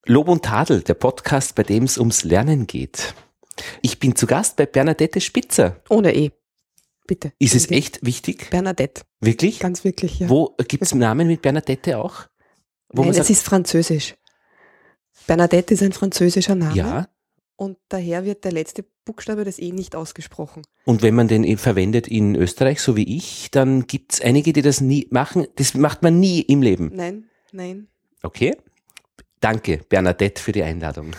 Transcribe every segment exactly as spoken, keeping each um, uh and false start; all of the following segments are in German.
Lob und Tadel, der Podcast, bei dem es ums Lernen geht. Ich bin zu Gast bei Bernadette Spitzer. Ohne E. Bitte. Ist es echt wichtig? Bernadette. Wirklich? Ganz wirklich, ja. Wo gibt es Namen mit Bernadette auch? Wo Nein, es ist französisch. Bernadette ist ein französischer Name. Ja. Und daher wird der letzte Buchstabe des E nicht ausgesprochen. Und wenn man den eben verwendet in Österreich, so wie ich, dann gibt es einige, die das nie machen. Das macht man nie im Leben. Nein, nein. Okay. Danke, Bernadette, für die Einladung.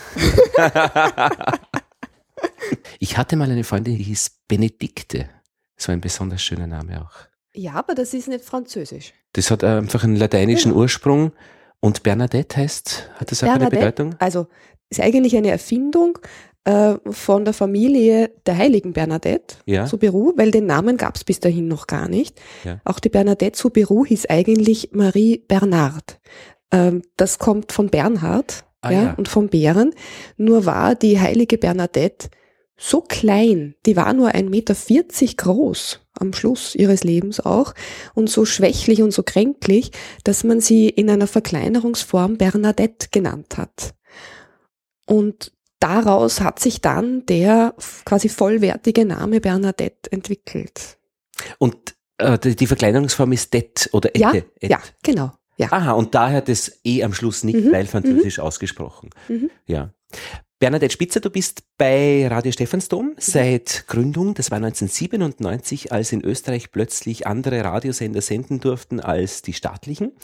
Ich hatte mal eine Freundin, die hieß Benedikte. So ein besonders schöner Name auch. Ja, aber das ist nicht französisch. Das hat einfach einen lateinischen Ja. Ursprung. Und Bernadette heißt, hat das auch eine Bernadette, Bedeutung? Also, ist eigentlich eine Erfindung äh, von der Familie der heiligen Bernadette Ja. Soubirous, weil den Namen gab es bis dahin noch gar nicht. Ja. Auch die Bernadette Soubirous hieß eigentlich Marie Bernard. Ähm, das kommt von Bernhard Ah, ja, ja. und vom Bären. Nur war die heilige Bernadette so klein, die war nur ein Meter vierzig groß am Schluss ihres Lebens auch und so schwächlich und so kränklich, dass man sie in einer Verkleinerungsform Bernadette genannt hat. Und daraus hat sich dann der quasi vollwertige Name Bernadette entwickelt. Und äh, die, die Verkleinerungsform ist det oder ette. Ja, et. ja, genau. Ja. Aha, und daher das E am Schluss nicht, Mhm, weil französisch ausgesprochen. Mhm. Ja. Bernadette Spitzer, du bist bei Radio Stephansdom seit Gründung, das war neunzehnhundertsiebenundneunzig, als in Österreich plötzlich andere Radiosender senden durften als die staatlichen.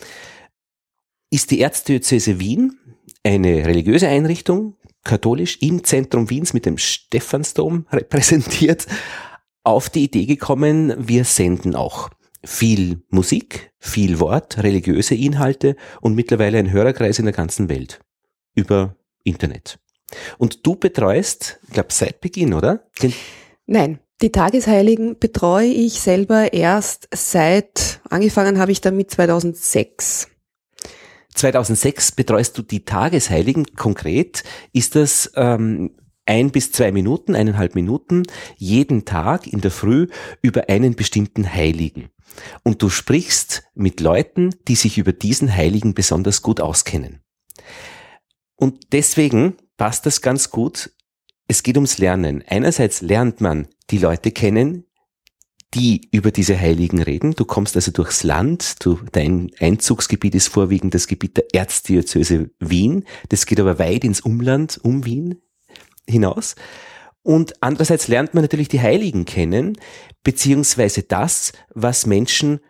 Ist die Erzdiözese Wien eine religiöse Einrichtung, katholisch, im Zentrum Wiens mit dem Stephansdom repräsentiert, auf die Idee gekommen, wir senden auch viel Musik, viel Wort, religiöse Inhalte und mittlerweile ein Hörerkreis in der ganzen Welt über Internet. Und du betreust, ich glaube seit Beginn, oder? Den Nein, die Tagesheiligen betreue ich selber erst seit, angefangen habe ich damit zweitausendsechs. zweitausendsechs betreust du die Tagesheiligen. Konkret ist das ähm, ein bis zwei Minuten, eineinhalb Minuten, jeden Tag in der Früh über einen bestimmten Heiligen. Und du sprichst mit Leuten, die sich über diesen Heiligen besonders gut auskennen. Und deswegen passt das ganz gut. Es geht ums Lernen. Einerseits lernt man die Leute kennen, die über diese Heiligen reden. Du kommst also durchs Land, du, dein Einzugsgebiet ist vorwiegend das Gebiet der Erzdiözese Wien. Das geht aber weit ins Umland um Wien hinaus. Und andererseits lernt man natürlich die Heiligen kennen, beziehungsweise das, was Menschen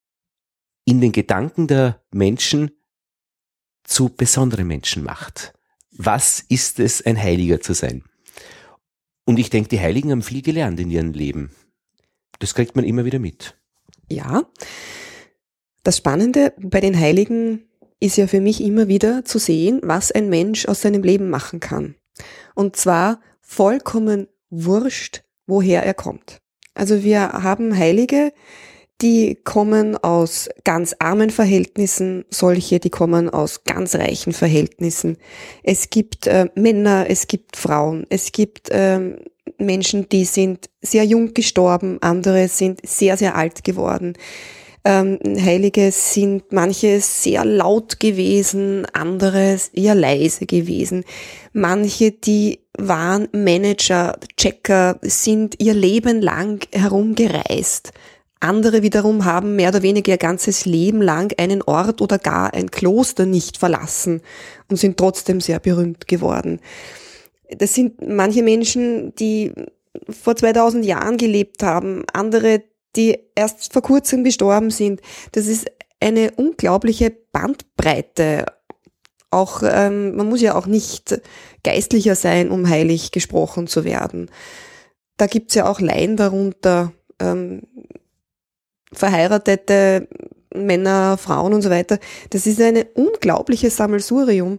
in den Gedanken der Menschen zu besonderen Menschen macht. Was ist es, ein Heiliger zu sein? Und ich denke, die Heiligen haben viel gelernt in ihrem Leben. Das kriegt man immer wieder mit. Ja, das Spannende bei den Heiligen ist ja für mich immer wieder zu sehen, was ein Mensch aus seinem Leben machen kann. Und zwar vollkommen wurscht, woher er kommt. Also wir haben Heilige, die kommen aus ganz armen Verhältnissen, solche, die kommen aus ganz reichen Verhältnissen. Es gibt äh, Männer, es gibt Frauen, es gibt ähm, Menschen, die sind sehr jung gestorben, andere sind sehr, sehr alt geworden. Ähm, Heilige sind manche sehr laut gewesen, andere eher leise gewesen. Manche, die waren Manager, Checker, sind ihr Leben lang herumgereist. Andere wiederum haben mehr oder weniger ihr ganzes Leben lang einen Ort oder gar ein Kloster nicht verlassen und sind trotzdem sehr berühmt geworden. Das sind manche Menschen, die vor zweitausend Jahren gelebt haben, andere, die erst vor kurzem gestorben sind. Das ist eine unglaubliche Bandbreite. Auch ähm, man muss ja auch nicht Geistlicher sein, um heilig gesprochen zu werden. Da gibt's ja auch Laien darunter, ähm, verheiratete Männer, Frauen und so weiter. Das ist ein unglaubliches Sammelsurium.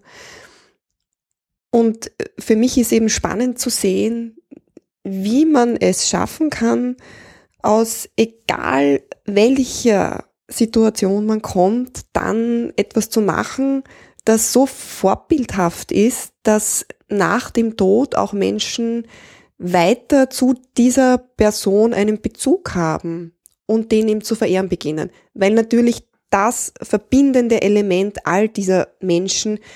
Und für mich ist eben spannend zu sehen, wie man es schaffen kann, aus egal welcher Situation man kommt, dann etwas zu machen, das so vorbildhaft ist, dass nach dem Tod auch Menschen weiter zu dieser Person einen Bezug haben und den ihm zu verehren beginnen. Weil natürlich das verbindende Element all dieser Menschen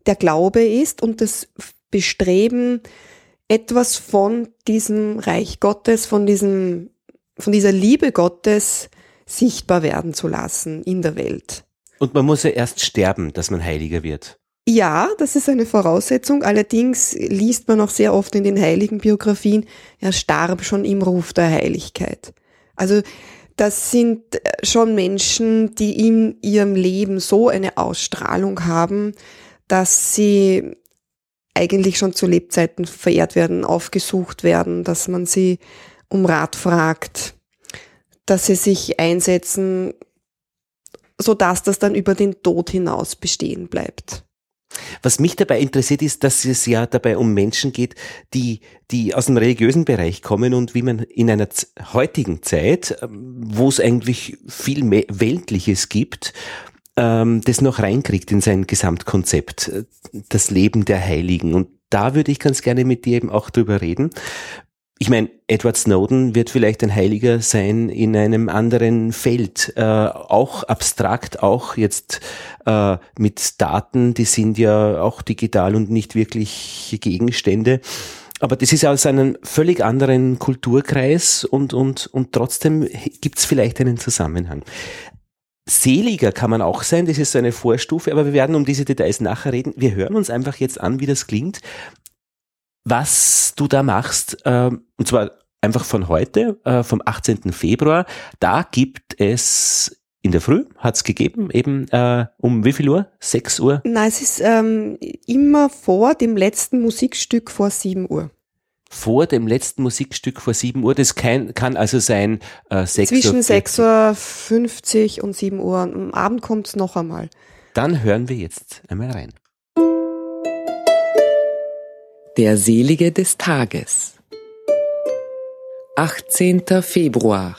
der Glaube ist und das Bestreben, etwas von diesem Reich Gottes, von diesem, von dieser Liebe Gottes sichtbar werden zu lassen in der Welt. Und man muss ja erst sterben, dass man heiliger wird. Ja, das ist eine Voraussetzung. Allerdings liest man auch sehr oft in den heiligen Biografien, er starb schon im Ruf der Heiligkeit. Also das sind schon Menschen, die in ihrem Leben so eine Ausstrahlung haben, dass sie eigentlich schon zu Lebzeiten verehrt werden, aufgesucht werden, dass man sie um Rat fragt, dass sie sich einsetzen, sodass das dann über den Tod hinaus bestehen bleibt. Was mich dabei interessiert ist, dass es ja dabei um Menschen geht, die, die aus dem religiösen Bereich kommen und wie man in einer z- heutigen Zeit, wo es eigentlich viel mehr Weltliches gibt, ähm, das noch reinkriegt in sein Gesamtkonzept, das Leben der Heiligen. Und da würde ich ganz gerne mit dir eben auch drüber reden. Ich meine, Edward Snowden wird vielleicht ein Heiliger sein in einem anderen Feld, äh, auch abstrakt, auch jetzt äh, mit Daten, die sind ja auch digital und nicht wirklich Gegenstände. Aber das ist aus einem völlig anderen Kulturkreis und, und, und trotzdem gibt's vielleicht einen Zusammenhang. Seliger kann man auch sein, das ist so eine Vorstufe, aber wir werden um diese Details nachher reden. Wir hören uns einfach jetzt an, wie das klingt. Was du da machst, äh, und zwar einfach von heute, äh, vom achtzehnten Februar, da gibt es in der Früh, hat es gegeben, eben äh, um wie viel Uhr? sechs Uhr? Nein, es ist ähm, immer vor dem letzten Musikstück vor sieben Uhr. Vor dem letzten Musikstück vor sieben Uhr, das kann, kann also sein äh, sechs Uhr. Zwischen sechs Uhr fünfzig und sieben Uhr. Am Abend kommt es noch einmal. Dann hören wir jetzt einmal rein. Der Selige des Tages. achtzehnter Februar.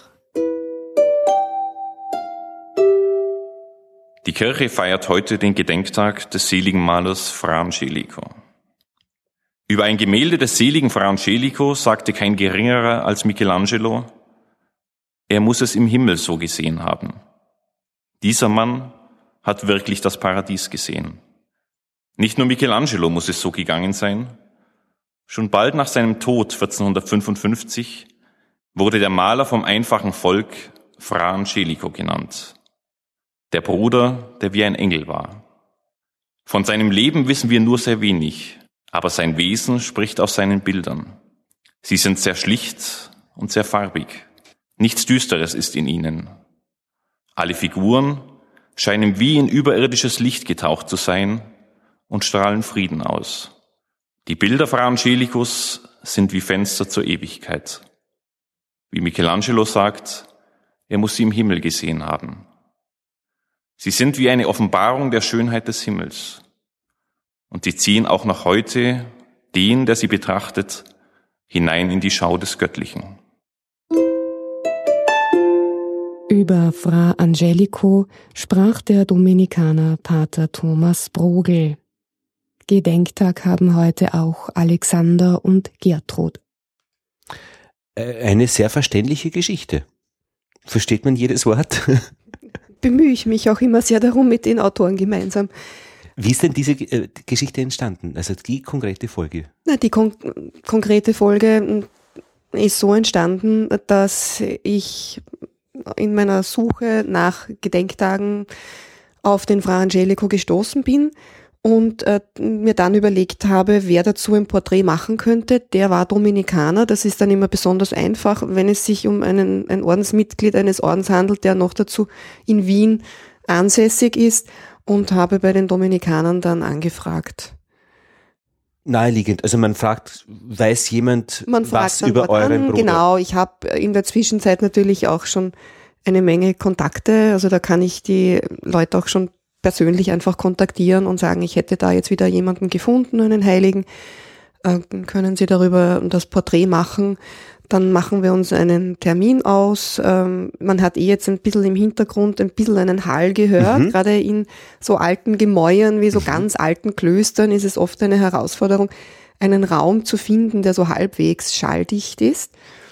Die Kirche feiert heute den Gedenktag des seligen Malers Fra Angelico. Über ein Gemälde des seligen Fra Angelico sagte kein Geringerer als Michelangelo, er muss es im Himmel so gesehen haben. Dieser Mann hat wirklich das Paradies gesehen. Nicht nur Michelangelo muss es so gegangen sein. Schon bald nach seinem Tod vierzehnhundertfünfundfünfzig wurde der Maler vom einfachen Volk Fra Angelico genannt. Der Bruder, der wie ein Engel war. Von seinem Leben wissen wir nur sehr wenig, aber sein Wesen spricht aus seinen Bildern. Sie sind sehr schlicht und sehr farbig. Nichts Düsteres ist in ihnen. Alle Figuren scheinen wie in überirdisches Licht getaucht zu sein und strahlen Frieden aus. Die Bilder Fra Angelicos sind wie Fenster zur Ewigkeit. Wie Michelangelo sagt, er muss sie im Himmel gesehen haben. Sie sind wie eine Offenbarung der Schönheit des Himmels. Und sie ziehen auch noch heute den, der sie betrachtet, hinein in die Schau des Göttlichen. Über Fra Angelico sprach der Dominikaner Pater Thomas Brogel. Gedenktag haben heute auch Alexander und Gertrud. Eine sehr verständliche Geschichte. Versteht man jedes Wort? Bemühe ich mich auch immer sehr darum mit den Autoren gemeinsam. Wie ist denn diese äh, Geschichte entstanden? Also die konkrete Folge? Na, die kon- konkrete Folge ist so entstanden, dass ich in meiner Suche nach Gedenktagen auf den Fra Angelico gestoßen bin und äh, mir dann überlegt habe, wer dazu ein Porträt machen könnte. Der war Dominikaner, das ist dann immer besonders einfach, wenn es sich um einen, ein Ordensmitglied eines Ordens handelt, der noch dazu in Wien ansässig ist, und habe bei den Dominikanern dann angefragt. Naheliegend, also man fragt, weiß jemand Man was über euren an. Bruder? Genau, ich habe in der Zwischenzeit natürlich auch schon eine Menge Kontakte, also da kann ich die Leute auch schon persönlich einfach kontaktieren und sagen, ich hätte da jetzt wieder jemanden gefunden, einen Heiligen, äh, können Sie darüber das Porträt machen, dann machen wir uns einen Termin aus. Ähm, man hat eh jetzt ein bisschen im Hintergrund ein bisschen einen Hall gehört, mhm. Gerade in so alten Gemäuern wie so mhm. ganz alten Klöstern ist es oft eine Herausforderung, einen Raum zu finden, der so halbwegs schalldicht ist.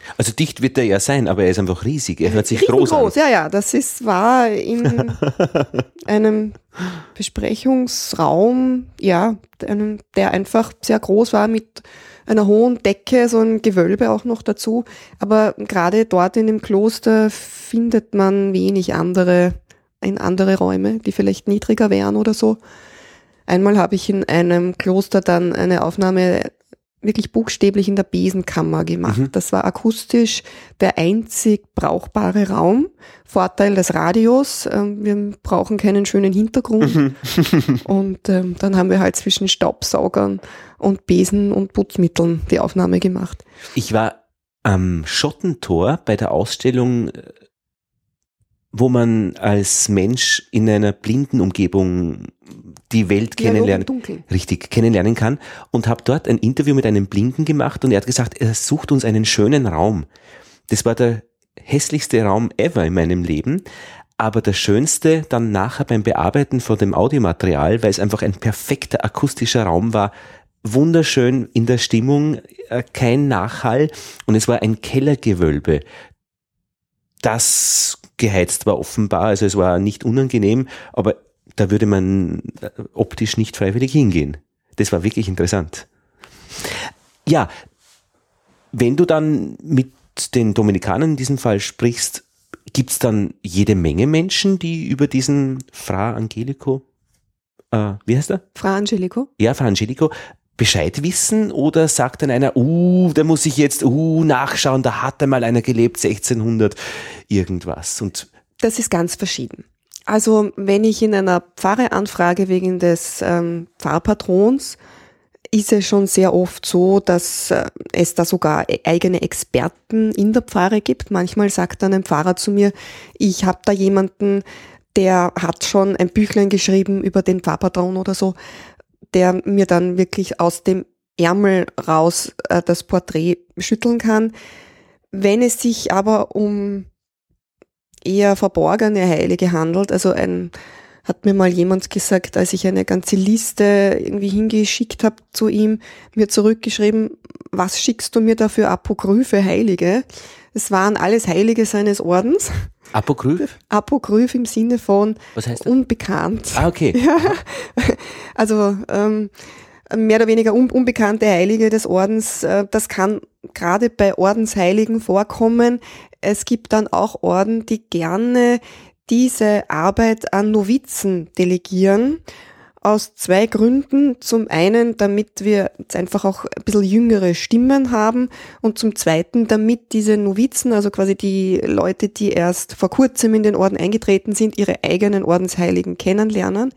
Also dicht wird er ja sein, aber er ist einfach riesig. Er hört sich groß an. Groß, ja, ja. Das ist, war in einem Besprechungsraum, ja, einem, der einfach sehr groß war mit einer hohen Decke, so ein Gewölbe auch noch dazu. Aber gerade dort in dem Kloster findet man wenig andere, in andere Räume, die vielleicht niedriger wären oder so. Einmal habe ich in einem Kloster dann eine Aufnahme wirklich buchstäblich in der Besenkammer gemacht. Mhm. Das war akustisch der einzig brauchbare Raum. Vorteil des Radios, äh, wir brauchen keinen schönen Hintergrund. Mhm. Und ähm, dann haben wir halt zwischen Staubsaugern und Besen und Putzmitteln die Aufnahme gemacht. Ich war am Schottentor bei der Ausstellung, wo man als Mensch in einer blinden Umgebung die Welt kennenlernen, richtig kennenlernen kann, und habe dort ein Interview mit einem Blinden gemacht und er hat gesagt, er sucht uns einen schönen Raum. Das war der hässlichste Raum ever in meinem Leben, aber der schönste dann nachher beim Bearbeiten von dem Audiomaterial, weil es einfach ein perfekter akustischer Raum war, wunderschön in der Stimmung, kein Nachhall, und es war ein Kellergewölbe, das geheizt war offenbar, also es war nicht unangenehm, aber da würde man optisch nicht freiwillig hingehen. Das war wirklich interessant. Ja, wenn du dann mit den Dominikanern in diesem Fall sprichst, gibt es dann jede Menge Menschen, die über diesen Fra Angelico, äh, wie heißt er? Fra Angelico? Ja, Fra Angelico, Bescheid wissen, oder sagt dann einer, uh, da muss ich jetzt uh, nachschauen, da hat einmal einer gelebt, sechzehnhundert irgendwas. Und das ist ganz verschieden. Also wenn ich in einer Pfarre anfrage wegen des ähm, Pfarrpatrons, ist es schon sehr oft so, dass äh, es da sogar eigene Experten in der Pfarre gibt. Manchmal sagt dann ein Pfarrer zu mir, ich habe da jemanden, der hat schon ein Büchlein geschrieben über den Pfarrpatron oder so, der mir dann wirklich aus dem Ärmel raus äh, das Porträt schütteln kann. Wenn es sich aber um eher verborgene Heilige handelt, also ein, hat mir mal jemand gesagt, als ich eine ganze Liste irgendwie hingeschickt habe zu ihm, mir zurückgeschrieben, was schickst du mir da für apokryphe Heilige? Es waren alles Heilige seines Ordens. Apokryph? Apokryph im Sinne von was heißt das? Unbekannt. Ah, okay. Ja. Also ähm, mehr oder weniger un- unbekannte Heilige des Ordens, äh, das kann gerade bei Ordensheiligen vorkommen. Es gibt dann auch Orden, die gerne diese Arbeit an Novizen delegieren. Aus zwei Gründen. Zum einen, damit wir jetzt einfach auch ein bisschen jüngere Stimmen haben, und zum zweiten, damit diese Novizen, also quasi die Leute, die erst vor kurzem in den Orden eingetreten sind, ihre eigenen Ordensheiligen kennenlernen.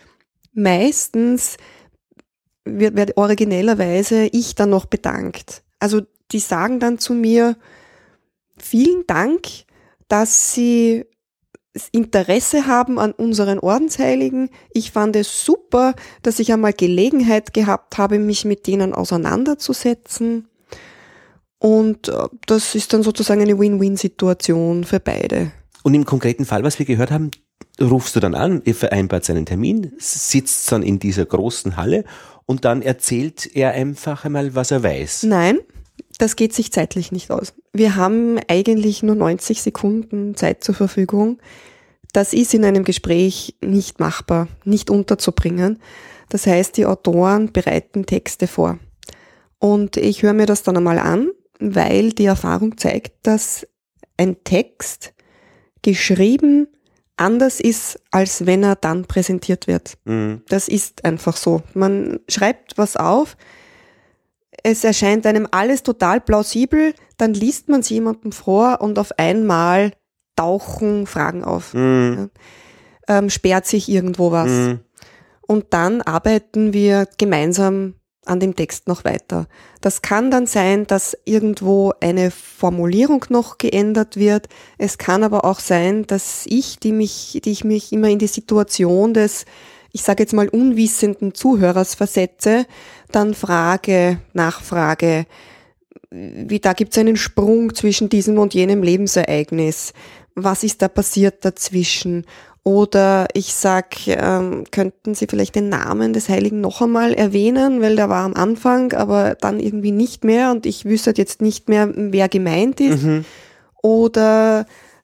Meistens wird, wird originellerweise ich dann noch bedankt. Also die sagen dann zu mir, vielen Dank, dass Sie Interesse haben an unseren Ordensheiligen. Ich fand es super, dass ich einmal Gelegenheit gehabt habe, mich mit denen auseinanderzusetzen. Und das ist dann sozusagen eine Win-Win-Situation für beide. Und im konkreten Fall, was wir gehört haben, rufst du dann an, ihr vereinbart seinen Termin, sitzt dann in dieser großen Halle und dann erzählt er einfach einmal, was er weiß. Nein, das geht sich zeitlich nicht aus. Wir haben eigentlich nur neunzig Sekunden Zeit zur Verfügung. Das ist in einem Gespräch nicht machbar, nicht unterzubringen. Das heißt, die Autoren bereiten Texte vor. Und ich höre mir das dann einmal an, weil die Erfahrung zeigt, dass ein Text geschrieben anders ist, als wenn er dann präsentiert wird. Mhm. Das ist einfach so. Man schreibt was auf, es erscheint einem alles total plausibel, dann liest man es jemandem vor und auf einmal tauchen Fragen auf. Mhm. Ja, ähm, sperrt sich irgendwo was. Mhm. Und dann arbeiten wir gemeinsam an dem Text noch weiter. Das kann dann sein, dass irgendwo eine Formulierung noch geändert wird. Es kann aber auch sein, dass ich, die mich, die ich mich immer in die Situation des, ich sage jetzt mal, unwissenden Zuhörers versetze, dann frage, nachfrage, wie da gibt es einen Sprung zwischen diesem und jenem Lebensereignis. Was ist da passiert dazwischen? Oder ich sag, ähm, könnten Sie vielleicht den Namen des Heiligen noch einmal erwähnen, weil der war am Anfang, aber dann irgendwie nicht mehr und ich wüsste jetzt nicht mehr, wer gemeint ist. Mhm. Oder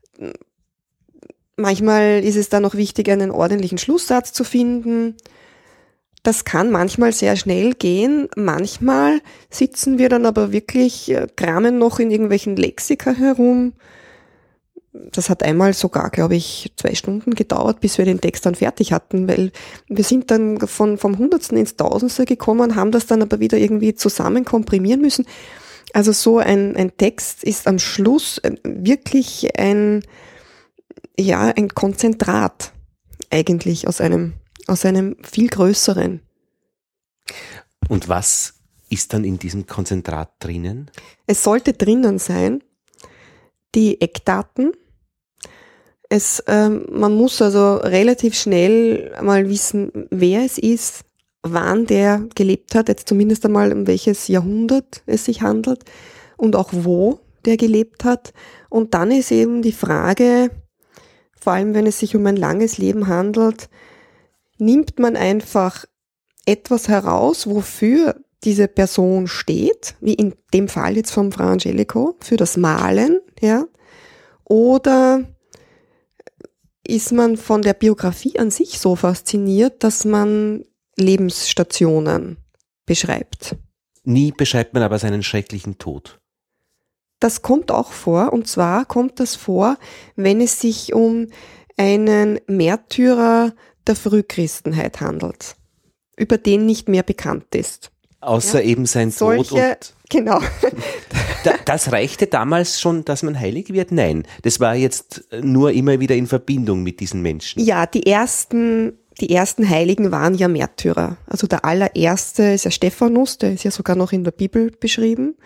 manchmal ist es dann noch wichtig, einen ordentlichen Schlusssatz zu finden. Das kann manchmal sehr schnell gehen. Manchmal sitzen wir dann aber wirklich, äh, kramen noch in irgendwelchen Lexika herum. Das hat einmal sogar, glaube ich, zwei Stunden gedauert, bis wir den Text dann fertig hatten, weil wir sind dann von, vom Hundertsten ins Tausendste gekommen, haben das dann aber wieder irgendwie zusammen komprimieren müssen. Also so ein, ein Text ist am Schluss wirklich ein, ja, ein Konzentrat eigentlich aus einem, aus einem viel größeren. Und was ist dann in diesem Konzentrat drinnen? Es sollte drinnen sein, die Eckdaten. Es, ähm, man muss also relativ schnell mal wissen, wer es ist, wann der gelebt hat, jetzt zumindest einmal um welches Jahrhundert es sich handelt und auch wo der gelebt hat. Und dann ist eben die Frage, vor allem wenn es sich um ein langes Leben handelt, nimmt man einfach etwas heraus, wofür diese Person steht, wie in dem Fall jetzt vom Fra Angelico, für das Malen, ja, oder ist man von der Biografie an sich so fasziniert, dass man Lebensstationen beschreibt. Nie beschreibt man aber seinen schrecklichen Tod. Das kommt auch vor, und zwar kommt das vor, wenn es sich um einen Märtyrer der Frühchristenheit handelt, über den nicht mehr bekannt ist. Außer ja, eben sein solche, Tod. Und genau. Das reichte damals schon, dass man heilig wird? Nein, das war jetzt nur immer wieder in Verbindung mit diesen Menschen. Ja, die ersten, die ersten Heiligen waren ja Märtyrer. Also der allererste ist ja Stephanus, der ist ja sogar noch in der Bibel beschrieben.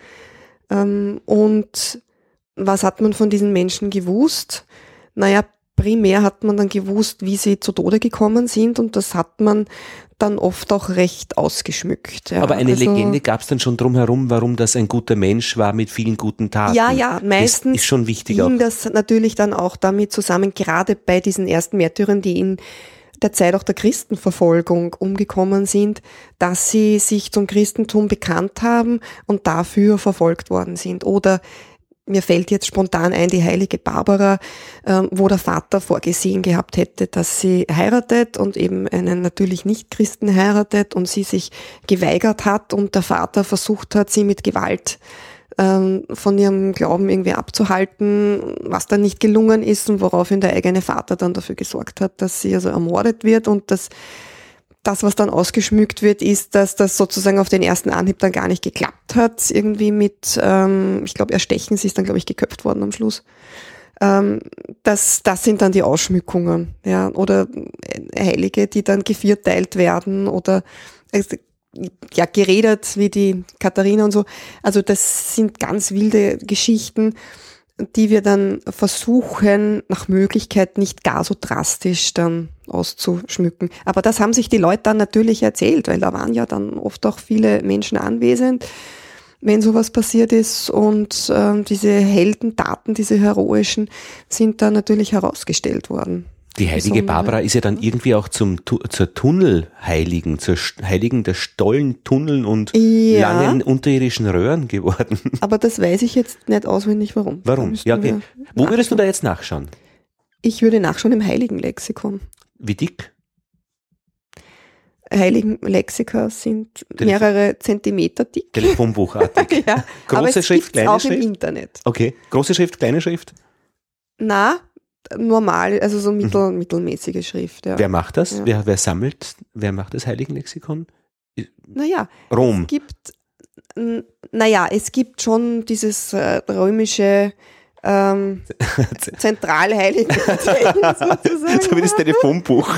Und was hat man von diesen Menschen gewusst? Naja, primär hat man dann gewusst, wie sie zu Tode gekommen sind, und das hat man dann oft auch recht ausgeschmückt. Ja. Aber eine also, Legende gab es dann schon drumherum, warum das ein guter Mensch war mit vielen guten Taten. Ja, ja, meistens das ist schon wichtig ging auch. Das natürlich dann auch damit zusammen, gerade bei diesen ersten Märtyrern, die in der Zeit auch der Christenverfolgung umgekommen sind, dass sie sich zum Christentum bekannt haben und dafür verfolgt worden sind. Oder mir fällt jetzt spontan ein, die heilige Barbara, äh, wo der Vater vorgesehen gehabt hätte, dass sie heiratet und eben einen natürlich Nicht-Christen heiratet und sie sich geweigert hat und der Vater versucht hat, sie mit Gewalt ähm, von ihrem Glauben irgendwie abzuhalten, was dann nicht gelungen ist und woraufhin der eigene Vater dann dafür gesorgt hat, dass sie also ermordet wird, und das Das, was dann ausgeschmückt wird, ist, dass das sozusagen auf den ersten Anhieb dann gar nicht geklappt hat. Irgendwie mit, ähm, ich glaube, Erstechen, sie ist dann, glaube ich, geköpft worden am Schluss. Ähm, das, das sind dann die Ausschmückungen, ja, oder Heilige, die dann gevierteilt werden oder also, ja, geredet wie die Katharina und so. Also das sind ganz wilde Geschichten, die wir dann versuchen, nach Möglichkeit nicht gar so drastisch dann auszuschmücken. Aber das haben sich die Leute dann natürlich erzählt, weil da waren ja dann oft auch viele Menschen anwesend, wenn sowas passiert ist, und äh, diese Heldentaten, diese heroischen, sind dann natürlich herausgestellt worden. Die heilige Barbara ist ja dann irgendwie auch zum, zur Tunnelheiligen, zur Heiligen der Stollen, Tunneln und ja, langen unterirdischen Röhren geworden. Aber das weiß ich jetzt nicht auswendig, warum. Warum? Ja, okay. Wo würdest du da jetzt nachschauen? Ich würde nachschauen im Heiligenlexikon. Wie dick? Heiligenlexika sind Telefon- mehrere Zentimeter dick. Telefonbuchartig. Ja, große aber es Schrift, kleine auch Schrift? Im Internet. Okay, große Schrift, kleine Schrift? Na, normal, also so mittel, mhm. mittelmäßige Schrift. Ja. Wer macht das? Ja. Wer, wer sammelt? Wer macht das Heiligenlexikon? Naja, Rom. Es gibt, n- naja, es gibt schon dieses äh, römische ähm, Zentralheiligen sozusagen. So wie das Telefonbuch.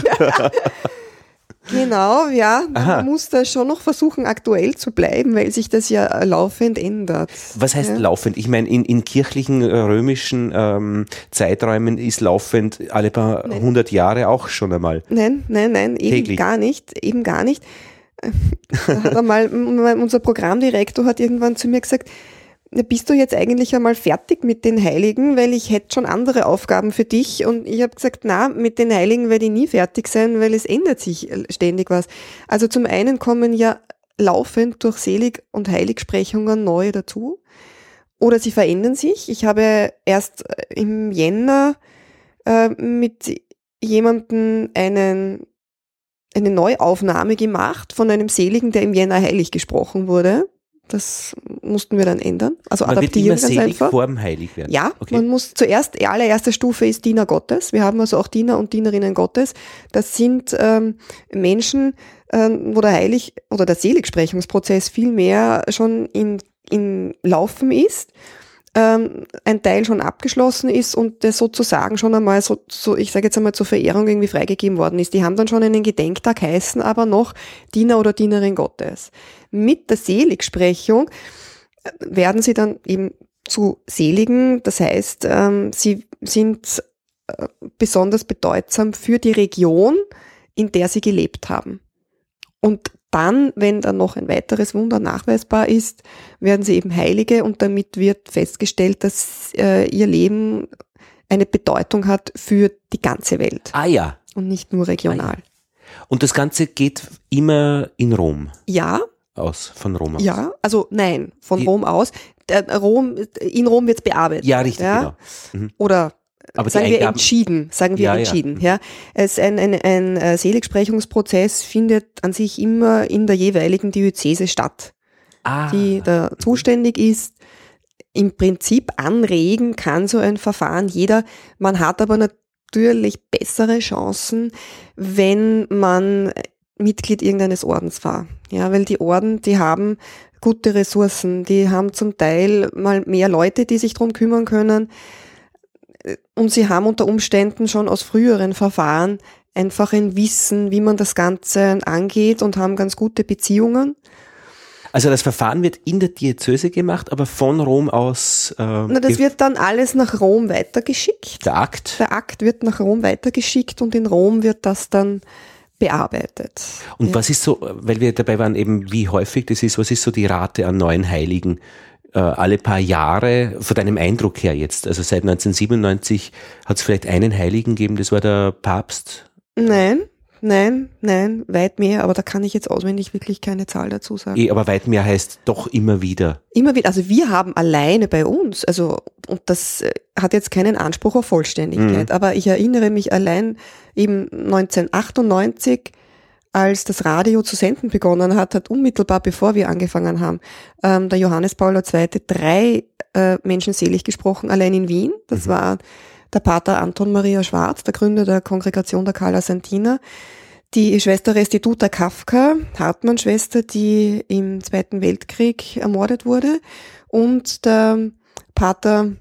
Genau, ja. Aha. Man muss da schon noch versuchen, aktuell zu bleiben, weil sich das ja laufend ändert. Was heißt ja. laufend? Ich meine, in, in kirchlichen, äh, römischen ähm, Zeiträumen ist laufend alle paar Nein. hundert Jahre auch schon einmal. Nein, nein, nein, eben Täglich. gar nicht, eben gar nicht. Da hat einmal, unser Programmdirektor hat irgendwann zu mir gesagt, bist du jetzt eigentlich einmal fertig mit den Heiligen, weil ich hätte schon andere Aufgaben für dich. Und ich habe gesagt, na, mit den Heiligen werde ich nie fertig sein, weil es ändert sich ständig was. Also zum einen kommen ja laufend durch Selig- und Heiligsprechungen neue dazu. Oder sie verändern sich. Ich habe erst im Jänner äh, mit jemandem einen, eine Neuaufnahme gemacht von einem Seligen, der im Jänner heilig gesprochen wurde. Das mussten wir dann ändern. Also man adaptieren wird immer ganz selig einfach. vor dem Heilig werden. Ja, okay. Man muss zuerst, die allererste Stufe ist Diener Gottes. Wir haben also auch Diener und Dienerinnen Gottes. Das sind ähm, Menschen, ähm, wo der Heilig- oder der Seligsprechungsprozess viel mehr schon in, in Laufen ist, ähm, ein Teil schon abgeschlossen ist und der sozusagen schon einmal so, so ich sage jetzt einmal zur Verehrung irgendwie freigegeben worden ist. Die haben dann schon einen Gedenktag, heißen aber noch Diener oder Dienerin Gottes. Mit der Seligsprechung werden sie dann eben zu Seligen, das heißt, ähm, sie sind äh, besonders bedeutsam für die Region, in der sie gelebt haben. Und dann, wenn dann noch ein weiteres Wunder nachweisbar ist, werden sie eben Heilige und damit wird festgestellt, dass äh, ihr Leben eine Bedeutung hat für die ganze Welt. Ah ja. Und nicht nur regional. Ah, ja. Und das Ganze geht immer in Rom Ja. aus, von Rom aus? Ja, also nein, von Die, Rom aus. Der Rom, in Rom wird es bearbeitet. Ja, richtig, ja? genau. Mhm. Oder Aber sagen die wir Eingaben, entschieden, sagen wir Ja, ja. entschieden. Ja. Es ein, ein, ein, ein Seligsprechungsprozess findet an sich immer in der jeweiligen Diözese statt, ah, die da zuständig ist. Im Prinzip anregen kann so ein Verfahren jeder. Man hat aber natürlich bessere Chancen, wenn man Mitglied irgendeines Ordens war. Ja, weil die Orden, die haben gute Ressourcen, die haben zum Teil mal mehr Leute, die sich drum kümmern können. Und sie haben unter Umständen schon aus früheren Verfahren einfach ein Wissen, wie man das Ganze angeht und haben ganz gute Beziehungen. Also das Verfahren wird in der Diözese gemacht, aber von Rom aus... Ähm, Na, das wird dann alles nach Rom weitergeschickt. Der Akt. Der Akt wird nach Rom weitergeschickt und in Rom wird das dann bearbeitet. Und ja. was ist so, weil wir dabei waren eben, wie häufig das ist, was ist so die Rate an neuen Heiligen? Äh, alle paar Jahre, von deinem Eindruck her jetzt, also seit neunzehnhundertsiebenundneunzig hat es vielleicht einen Heiligen gegeben, das war der Papst? Nein, nein, nein, weit mehr, aber da kann ich jetzt auswendig wirklich keine Zahl dazu sagen. Eh, aber weit mehr heißt doch immer wieder. Immer wieder, also wir haben alleine bei uns, also und das hat jetzt keinen Anspruch auf Vollständigkeit, Mhm. aber ich erinnere mich allein eben neunzehnhundertachtundneunzig, als das Radio zu senden begonnen hat, hat unmittelbar bevor wir angefangen haben, ähm, der Johannes Paul der Zweite drei äh, Menschen selig gesprochen, allein in Wien. Das Mhm. war der Pater Anton Maria Schwarz, der Gründer der Kongregation der Carla Santina, die Schwester Restituta Kafka, Hartmann-Schwester, die im Zweiten Weltkrieg ermordet wurde, und der Pater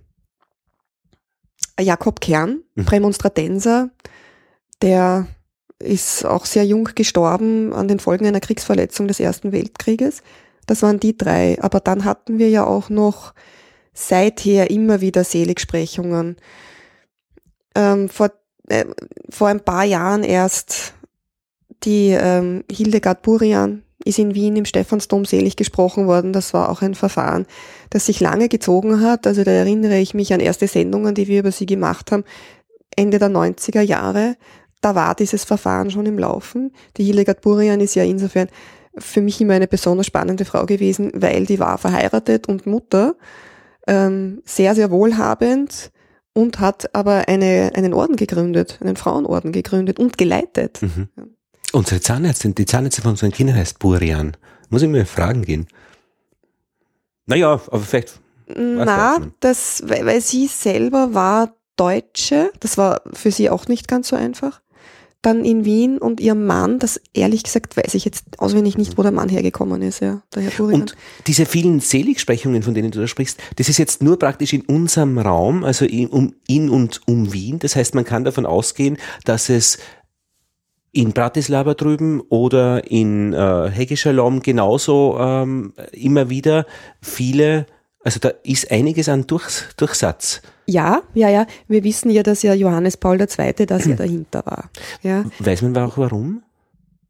Jakob Kern, Mhm. Prämonstratenser, der ist auch sehr jung gestorben an den Folgen einer Kriegsverletzung des Ersten Weltkrieges. Das waren die drei. Aber dann hatten wir ja auch noch seither immer wieder Seligsprechungen. Ähm, vor, äh, vor ein paar Jahren erst die ähm, Hildegard Burian ist in Wien im Stephansdom selig gesprochen worden. Das war auch ein Verfahren, das sich lange gezogen hat. Also da erinnere ich mich an erste Sendungen, die wir über sie gemacht haben, Ende der neunziger Jahre. Da war dieses Verfahren schon im Laufen. Die Hildegard Burian ist ja insofern für mich immer eine besonders spannende Frau gewesen, weil die war verheiratet und Mutter, ähm, sehr, sehr wohlhabend und hat aber eine, einen Orden gegründet, einen Frauenorden gegründet und geleitet. Mhm. Unsere Zahnärztin, die Zahnärztin von unseren Kindern heißt Burian. Muss ich mir fragen gehen. Naja, aber vielleicht... Na, weiß das, weil, weil sie selber war Deutsche, das war für sie auch nicht ganz so einfach. Dann in Wien und ihr Mann, das ehrlich gesagt weiß ich jetzt auswendig nicht, wo der Mann hergekommen ist, ja, der Herr Burian. Und diese vielen Seligsprechungen, von denen du da sprichst, das ist jetzt nur praktisch in unserem Raum, also in, um, in und um Wien. Das heißt, man kann davon ausgehen, dass es in Bratislava drüben oder in äh, Hegeschalom genauso ähm, immer wieder viele, also da ist einiges an Durchs, Durchsatz. Ja, ja, ja. Wir wissen ja, dass ja Johannes Paul der Zweite, dass er dahinter war. Ja. Weiß man auch warum?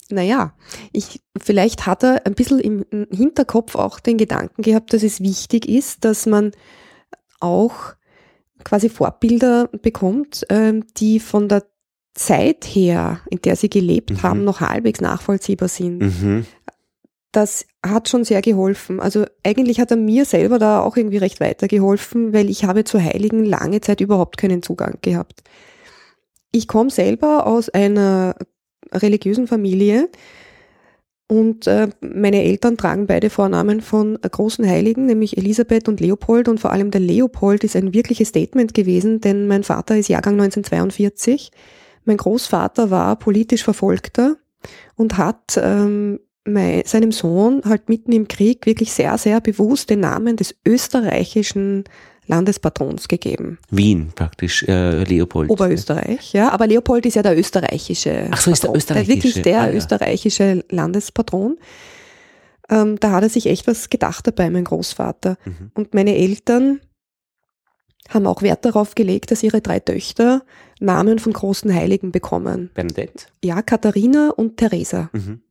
Naja, ich, vielleicht hat er ein bisschen im Hinterkopf auch den Gedanken gehabt, dass es wichtig ist, dass man auch quasi Vorbilder bekommt, ähm, die von der Zeit her, in der sie gelebt Mhm. haben, noch halbwegs nachvollziehbar sind. Mhm. Das hat schon sehr geholfen. Also eigentlich hat er mir selber da auch irgendwie recht weitergeholfen, weil ich habe zu Heiligen lange Zeit überhaupt keinen Zugang gehabt. Ich komme selber aus einer religiösen Familie und äh, meine Eltern tragen beide Vornamen von großen Heiligen, nämlich Elisabeth und Leopold, und vor allem der Leopold ist ein wirkliches Statement gewesen, denn mein Vater ist Jahrgang neunzehnhundertzweiundvierzig. Mein Großvater war politisch Verfolgter und hat ähm, mein, seinem Sohn halt mitten im Krieg wirklich sehr, sehr bewusst den Namen des österreichischen Landespatrons gegeben. Wien praktisch, äh, Leopold. Oberösterreich, ja. Aber Leopold ist ja der österreichische. Ach so, ist der Patron. österreichische. Wirklich der Ah, ja. österreichische Landespatron. Ähm, da hat er sich echt was gedacht dabei, mein Großvater. Mhm. Und meine Eltern haben auch Wert darauf gelegt, dass ihre drei Töchter Namen von großen Heiligen bekommen. Bernadette. Ja, Katharina und Theresa. Mhm.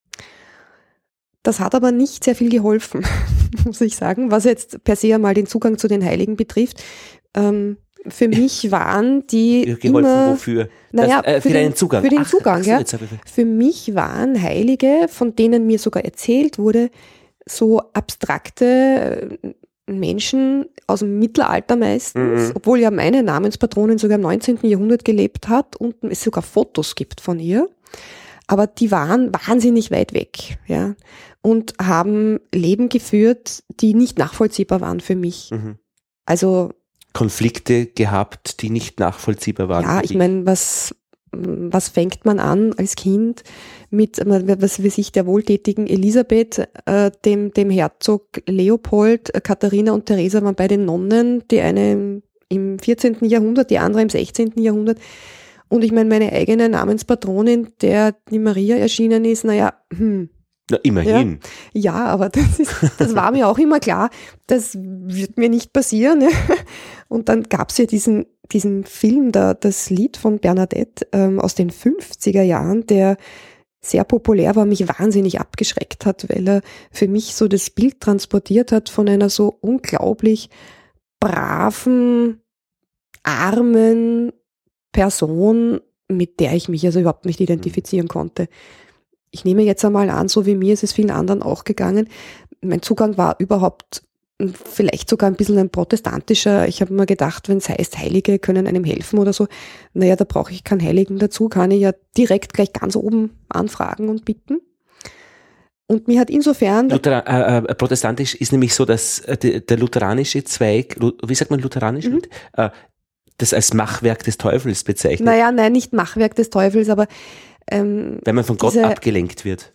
Das hat aber nicht sehr viel geholfen, muss ich sagen, was jetzt per se einmal den Zugang zu den Heiligen betrifft. Ähm, für mich waren die Geholfen immer, wofür? naja, das, äh, für, für deinen den, Zugang. Für den Ach, Zugang, ach so, ja. jetzt habe ich- Für mich waren Heilige, von denen mir sogar erzählt wurde, so abstrakte äh, Menschen aus dem Mittelalter meistens, Mhm. obwohl ja meine Namenspatronin sogar im neunzehnten Jahrhundert gelebt hat und es sogar Fotos gibt von ihr. Aber die waren wahnsinnig weit weg, ja, und haben Leben geführt, die nicht nachvollziehbar waren für mich. Mhm. Also, Konflikte gehabt, die nicht nachvollziehbar waren. ja, für ich dich. meine, was, was fängt man an als Kind mit, was weiß ich, der wohltätigen Elisabeth, äh, dem, dem Herzog Leopold, äh, Katharina und Theresa waren beide Nonnen, die eine im vierzehnten Jahrhundert, die andere im sechzehnten Jahrhundert. Und ich meine, meine eigene Namenspatronin, der die Maria erschienen ist, naja, hm, Na, immerhin. ja, aber das, ist, das war mir auch immer klar, das wird mir nicht passieren. Und dann gab's ja diesen, diesen Film, da, das Lied von Bernadette ähm, aus den fünfziger Jahren, der sehr populär war, mich wahnsinnig abgeschreckt hat, weil er für mich so das Bild transportiert hat von einer so unglaublich braven, armen Person, mit der ich mich also überhaupt nicht identifizieren konnte. Ich nehme jetzt einmal an, so wie mir ist es vielen anderen auch gegangen. Mein Zugang war überhaupt vielleicht sogar ein bisschen ein protestantischer. Ich habe mir gedacht, wenn es heißt, Heilige können einem helfen oder so, naja, da brauche ich keinen Heiligen dazu, kann ich ja direkt gleich ganz oben anfragen und bitten. Und mir hat insofern... Luthera äh, äh, protestantisch ist nämlich so, dass äh, der, der lutheranische Zweig, Lu wie sagt man lutheranisch, Mhm. äh, das als Machwerk des Teufels bezeichnet, Naja, nein, nicht Machwerk des Teufels, aber ähm, wenn man von Gott diese- abgelenkt wird.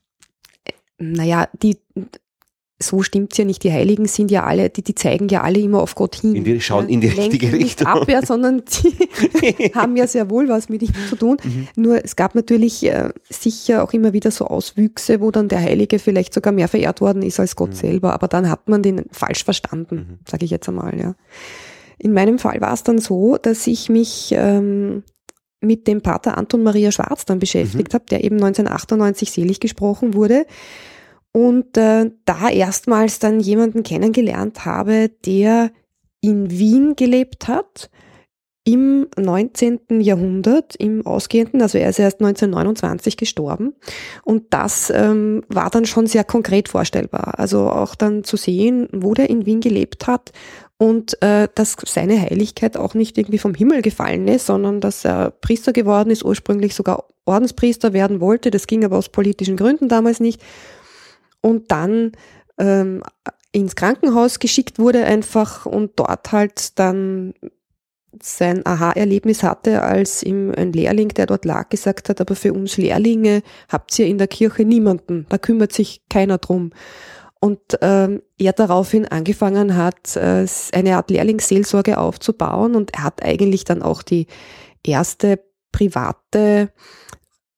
naja, die, so stimmt's ja nicht. Die Heiligen sind ja alle, die, die zeigen ja alle immer auf Gott hin. In die- schauen in die lenken richtige nicht Richtung. ab, ja, sondern die haben ja sehr wohl was mit ihm zu tun. Mhm. Nur es gab natürlich äh, sicher auch immer wieder so Auswüchse, wo dann der Heilige vielleicht sogar mehr verehrt worden ist als Gott Mhm. selber. Aber dann hat man den falsch verstanden, Mhm. sage ich jetzt einmal, ja. In meinem Fall war es dann so, dass ich mich ähm, mit dem Pater Anton Maria Schwarz dann beschäftigt Mhm. habe, der eben neunzehnhundertachtundneunzig selig gesprochen wurde. Und äh, da erstmals dann jemanden kennengelernt habe, der in Wien gelebt hat, im neunzehnten Jahrhundert, im ausgehenden, also er ist erst neunzehnhundertneunundzwanzig gestorben. Und das ähm, war dann schon sehr konkret vorstellbar. Also auch dann zu sehen, wo der in Wien gelebt hat und äh, dass seine Heiligkeit auch nicht irgendwie vom Himmel gefallen ist, sondern dass er Priester geworden ist, ursprünglich sogar Ordenspriester werden wollte. Das ging aber aus politischen Gründen damals nicht. Und dann ähm, ins Krankenhaus geschickt wurde einfach und dort halt dann sein Aha-Erlebnis hatte, als ihm ein Lehrling, der dort lag, gesagt hat, aber für uns Lehrlinge habt ihr in der Kirche niemanden, da kümmert sich keiner drum. Und ähm, er daraufhin angefangen hat, äh, eine Art Lehrlingsseelsorge aufzubauen und er hat eigentlich dann auch die erste private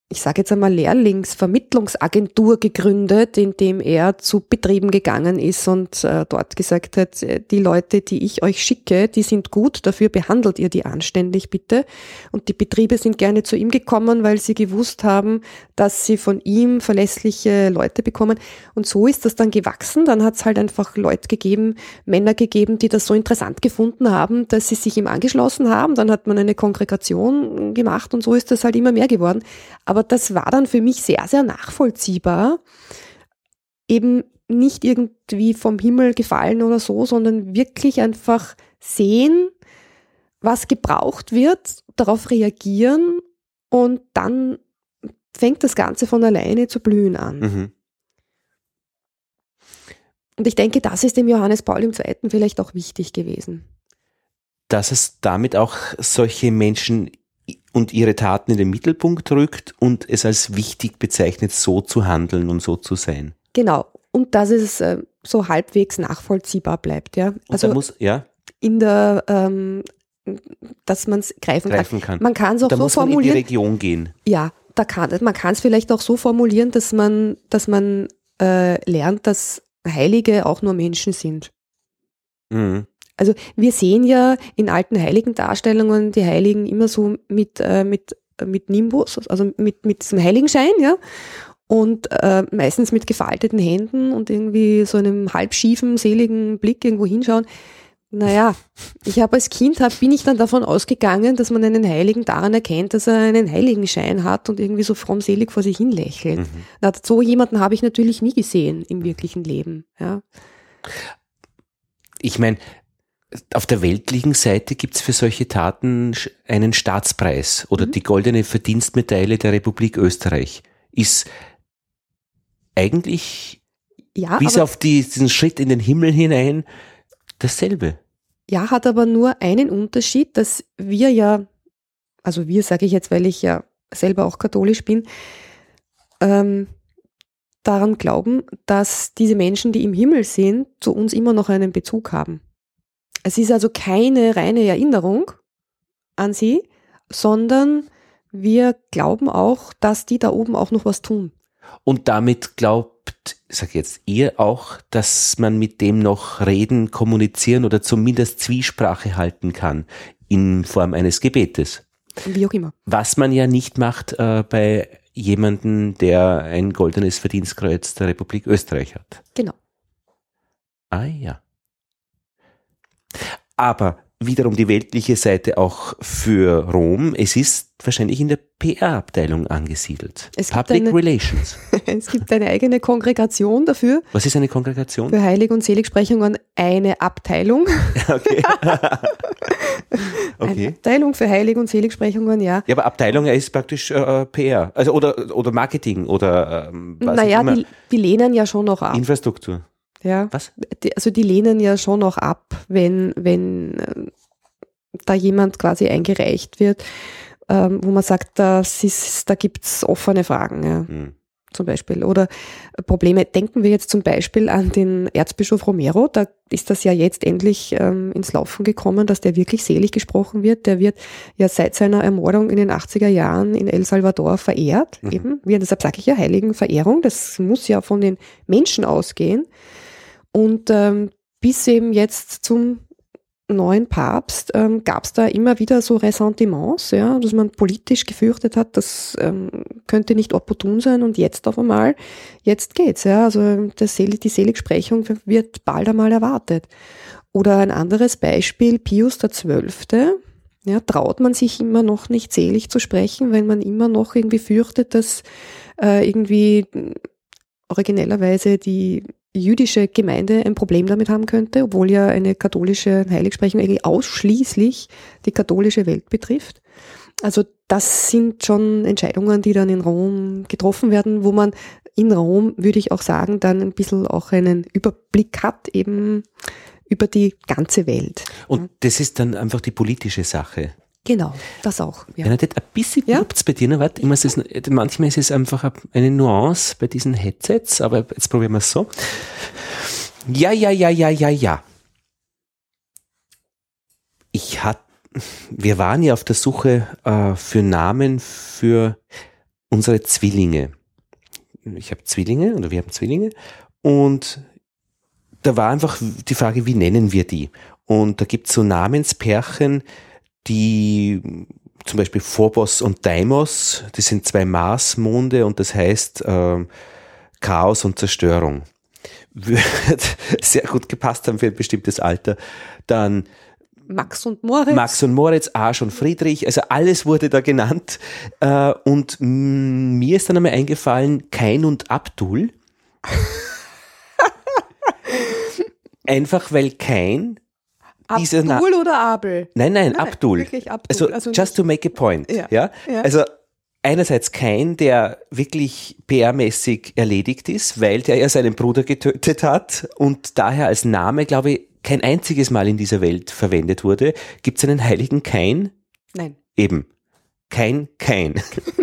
ich sage jetzt einmal, Lehrlingsvermittlungsagentur gegründet, indem er zu Betrieben gegangen ist und äh, dort gesagt hat, die Leute, die ich euch schicke, die sind gut, dafür behandelt ihr die anständig bitte. Und die Betriebe sind gerne zu ihm gekommen, weil sie gewusst haben, dass sie von ihm verlässliche Leute bekommen. Und so ist das dann gewachsen. Dann hat es halt einfach Leute gegeben, Männer gegeben, die das so interessant gefunden haben, dass sie sich ihm angeschlossen haben. Dann hat man eine Kongregation gemacht und so ist das halt immer mehr geworden. Aber das war dann für mich sehr, sehr nachvollziehbar. Eben nicht irgendwie vom Himmel gefallen oder so, sondern wirklich einfach sehen, was gebraucht wird, darauf reagieren und dann fängt das Ganze von alleine zu blühen an. Mhm. Und ich denke, das ist dem Johannes Paul der Zweite vielleicht auch wichtig gewesen. Dass es damit auch solche Menschen und ihre Taten in den Mittelpunkt rückt und es als wichtig bezeichnet, so zu handeln und so zu sein. Genau. Und dass es äh, so halbwegs nachvollziehbar bleibt, ja. Und also da muss, ja, in der, ähm, dass man es greifen, greifen kann. kann. Man kann es auch da so muss man formulieren. in die Region gehen. Ja, da kann, man kann es vielleicht auch so formulieren, dass man, dass man äh, lernt, dass Heilige auch nur Menschen sind. Mhm. Also wir sehen ja in alten Heiligendarstellungen die Heiligen immer so mit, äh, mit, mit Nimbus, also mit, mit diesem Heiligenschein, ja, und äh, meistens mit gefalteten Händen und irgendwie so einem halbschiefen, seligen Blick irgendwo hinschauen. Naja, ich habe als Kind, hab, bin ich dann davon ausgegangen, dass man einen Heiligen daran erkennt, dass er einen Heiligenschein hat und irgendwie so fromm-selig vor sich hin lächelt. Mhm. Na, so jemanden habe ich natürlich nie gesehen im wirklichen Leben, ja. Ich meine, auf der weltlichen Seite gibt es für solche Taten einen Staatspreis oder mhm. die Goldene Verdienstmedaille der Republik Österreich. Ist eigentlich ja, bis auf die, diesen Schritt in den Himmel hinein dasselbe. Ja, hat aber nur einen Unterschied, dass wir ja, also wir sage ich jetzt, weil ich ja selber auch katholisch bin, ähm, daran glauben, dass diese Menschen, die im Himmel sind, zu uns immer noch einen Bezug haben. Es ist also keine reine Erinnerung an sie, sondern wir glauben auch, dass die da oben auch noch was tun. Und damit glaubt, sag jetzt ihr auch, dass man mit dem noch reden, kommunizieren oder zumindest Zwiesprache halten kann in Form eines Gebetes. Wie auch immer. Was man ja nicht macht äh, bei jemandem, der ein goldenes Verdienstkreuz der Republik Österreich hat. Genau. Ah ja. Aber wiederum die weltliche Seite auch für Rom. Es ist wahrscheinlich in der P R-Abteilung angesiedelt. Es Public eine, Relations. Es gibt eine eigene Kongregation dafür. Was ist eine Kongregation? Für Heilig- und Seligsprechungen eine Abteilung. Okay. Eine okay. Abteilung für Heilig- und Seligsprechungen, ja. Ja, aber Abteilung ist praktisch äh, P R. Also oder, oder Marketing oder ähm, was Naja, auch immer. die, die lehnen ja schon noch ab. Infrastruktur. Ja. Was? Die, also die lehnen ja schon noch ab, wenn, wenn äh, da jemand quasi eingereicht wird, ähm, wo man sagt, das ist, da gibt's offene Fragen, ja, hm. zum Beispiel. Oder Probleme. Denken wir jetzt zum Beispiel an den Erzbischof Romero, da ist das ja jetzt endlich ähm, ins Laufen gekommen, dass der wirklich selig gesprochen wird. Der wird ja seit seiner Ermordung in den achtziger Jahren in El Salvador verehrt, mhm. eben. Wie, deshalb sage ich ja Heiligenverehrung, das muss ja von den Menschen ausgehen. Und ähm, bis eben jetzt zum neuen Papst ähm, gab es da immer wieder so Ressentiments, ja, dass man politisch gefürchtet hat, das ähm, könnte nicht opportun sein und jetzt auf einmal, jetzt geht's, ja, also das Sel- die Seligsprechung wird bald einmal erwartet. Oder ein anderes Beispiel, Pius der Zwölfte, ja, traut man sich immer noch nicht selig zu sprechen, weil man immer noch irgendwie fürchtet, dass äh, irgendwie originellerweise die jüdische Gemeinde ein Problem damit haben könnte, obwohl ja eine katholische Heiligsprechung eigentlich ausschließlich die katholische Welt betrifft. Also das sind schon Entscheidungen, die dann in Rom getroffen werden, wo man in Rom, würde ich auch sagen, dann ein bisschen auch einen Überblick hat eben über die ganze Welt. Und das ist dann einfach die politische Sache. Genau, das auch. Ja. Bernadette, ein bisschen ja? blubt's bei dir, ne? Warte, immer ist es, manchmal ist es einfach eine Nuance bei diesen Headsets, aber jetzt probieren wir es so. Ja, ja, ja, ja, ja, ja. Ich hatte, wir waren ja auf der Suche äh, für Namen für unsere Zwillinge. Ich habe Zwillinge oder wir haben Zwillinge und da war einfach die Frage, wie nennen wir die? Und da gibt es so Namenspärchen, die zum Beispiel Phobos und Deimos, das sind zwei Marsmonde und das heißt äh, Chaos und Zerstörung. Würde sehr gut gepasst haben für ein bestimmtes Alter. Dann Max und Moritz. Max und Moritz, Arsch und Friedrich, also alles wurde da genannt. Äh, und mh, mir ist dann einmal eingefallen, Kain und Abdul. Einfach weil Kain dieser Abdul Na- oder Abel? Nein, nein, Nein, Abdul. wirklich Abdul. Also, Also just nicht- to make a point. Ja, Ja, ja. Also einerseits Kain, der wirklich P R-mäßig erledigt ist, weil der ja seinen Bruder getötet hat und daher als Name, glaube ich, kein einziges Mal in dieser Welt verwendet wurde. Gibt es einen heiligen Kain? Nein. Eben. Kein Kain.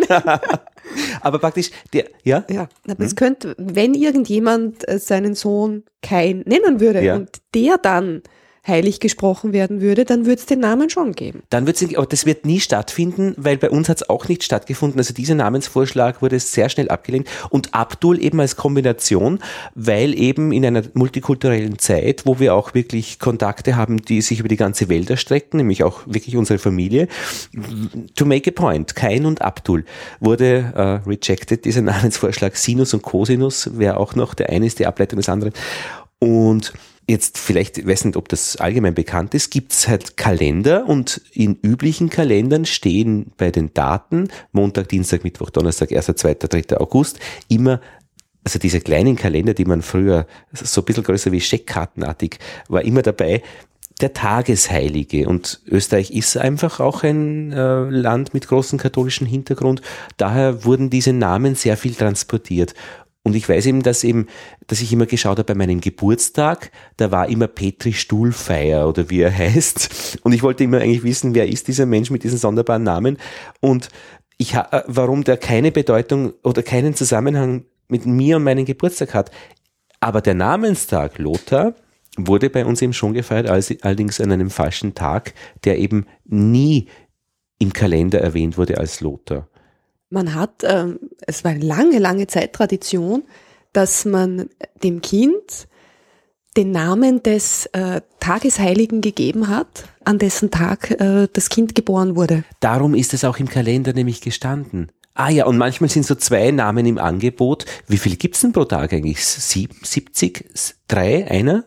Aber praktisch, der, ja? Ja, aber es könnte, wenn irgendjemand äh, seinen Sohn Kain nennen würde Ja. und der dann heilig gesprochen werden würde, dann würde es den Namen schon geben. Dann wird's, aber das wird nie stattfinden, weil bei uns hat es auch nicht stattgefunden. Also dieser Namensvorschlag wurde sehr schnell abgelehnt und Abdul eben als Kombination, weil eben in einer multikulturellen Zeit, wo wir auch wirklich Kontakte haben, die sich über die ganze Welt erstrecken, nämlich auch wirklich unsere Familie, to make a point, Kain und Abdul wurde äh, rejected, dieser Namensvorschlag. Sinus und Cosinus wäre auch noch, der eine ist die Ableitung des anderen. Und jetzt vielleicht, ich weiß nicht, ob das allgemein bekannt ist, gibt es halt Kalender und in üblichen Kalendern stehen bei den Daten Montag, Dienstag, Mittwoch, Donnerstag, erster, zweiter, dritter August immer, also diese kleinen Kalender, die man früher so ein bisschen größer wie Scheckkartenartig, war immer dabei, der Tagesheilige. Und Österreich ist einfach auch ein äh, Land mit großem katholischen Hintergrund. Daher wurden diese Namen sehr viel transportiert. Und ich weiß eben, dass eben, dass ich immer geschaut habe bei meinem Geburtstag, da war immer Petri Stuhlfeier oder wie er heißt. Und ich wollte immer eigentlich wissen, wer ist dieser Mensch mit diesem sonderbaren Namen? Und ich, warum der keine Bedeutung oder keinen Zusammenhang mit mir und meinem Geburtstag hat. Aber der Namenstag Lothar wurde bei uns eben schon gefeiert, allerdings an einem falschen Tag, der eben nie im Kalender erwähnt wurde als Lothar. Man hat, ähm, es war eine lange, lange Zeit Tradition, dass man dem Kind den Namen des äh, Tagesheiligen gegeben hat, an dessen Tag äh, das Kind geboren wurde. Darum ist es auch im Kalender nämlich gestanden. Ah ja, und manchmal sind so zwei Namen im Angebot. Wie viel gibt's denn pro Tag eigentlich? Sieb, siebzig? Drei? Einer?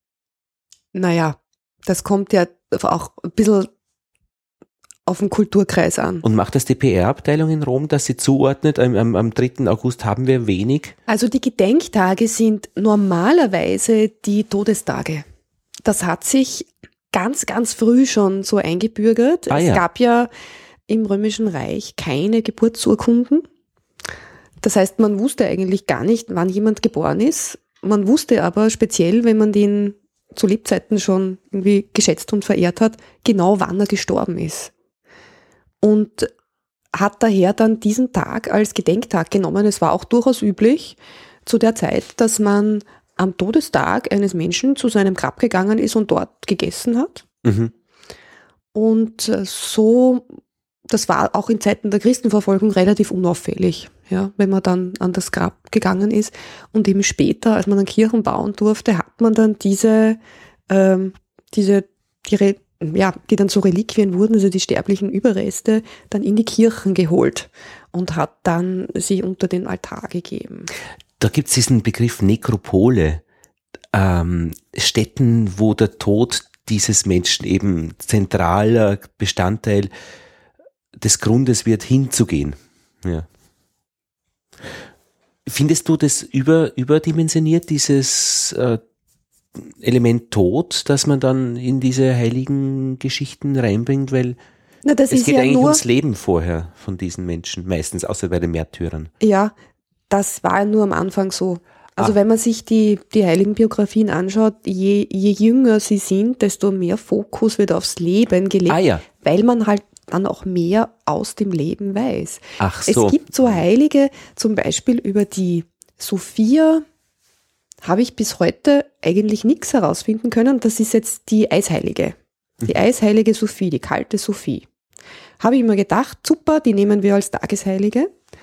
Naja, das kommt ja auch ein bisschen auf den Kulturkreis an. Und macht das die P R-Abteilung in Rom, dass sie zuordnet, am, am, am dritten August haben wir wenig? Also die Gedenktage sind normalerweise die Todestage. Das hat sich ganz, ganz früh schon so eingebürgert. Ah, es ja. gab ja im Römischen Reich keine Geburtsurkunden. Das heißt, man wusste eigentlich gar nicht, wann jemand geboren ist. Man wusste aber speziell, wenn man den zu Lebzeiten schon irgendwie geschätzt und verehrt hat, genau wann er gestorben ist. Und hat daher dann diesen Tag als Gedenktag genommen. Es war auch durchaus üblich zu der Zeit, dass man am Todestag eines Menschen zu seinem Grab gegangen ist und dort gegessen hat. Mhm. Und so, das war auch in Zeiten der Christenverfolgung relativ unauffällig, ja, wenn man dann an das Grab gegangen ist. Und eben später, als man dann Kirchen bauen durfte, hat man dann diese, ähm, diese, die Re- ja, die dann so Reliquien wurden, also die sterblichen Überreste, dann in die Kirchen geholt und hat dann sie unter den Altar gegeben. Da gibt's diesen Begriff Nekropole, ähm, Stätten, wo der Tod dieses Menschen eben zentraler Bestandteil des Grundes wird, hinzugehen. Ja. Findest du das über, überdimensioniert, dieses äh, Element Tod, das man dann in diese heiligen Geschichten reinbringt, weil Na, das es ist geht ja eigentlich nur, ums Leben vorher von diesen Menschen, meistens, außer bei den Märtyrern. ja, das war nur am Anfang so. Also Ah. wenn man sich die, die heiligen Biografien anschaut, je, je jünger sie sind, desto mehr Fokus wird aufs Leben gelegt, Ah ja, weil man halt dann auch mehr aus dem Leben weiß. ach so. Es gibt so Heilige, zum Beispiel über die Sophia, habe ich bis heute eigentlich nichts herausfinden können. Das ist jetzt die Eisheilige. Die Eisheilige Sophie, die kalte Sophie. Habe ich mir gedacht, super, die nehmen wir als Tagesheilige.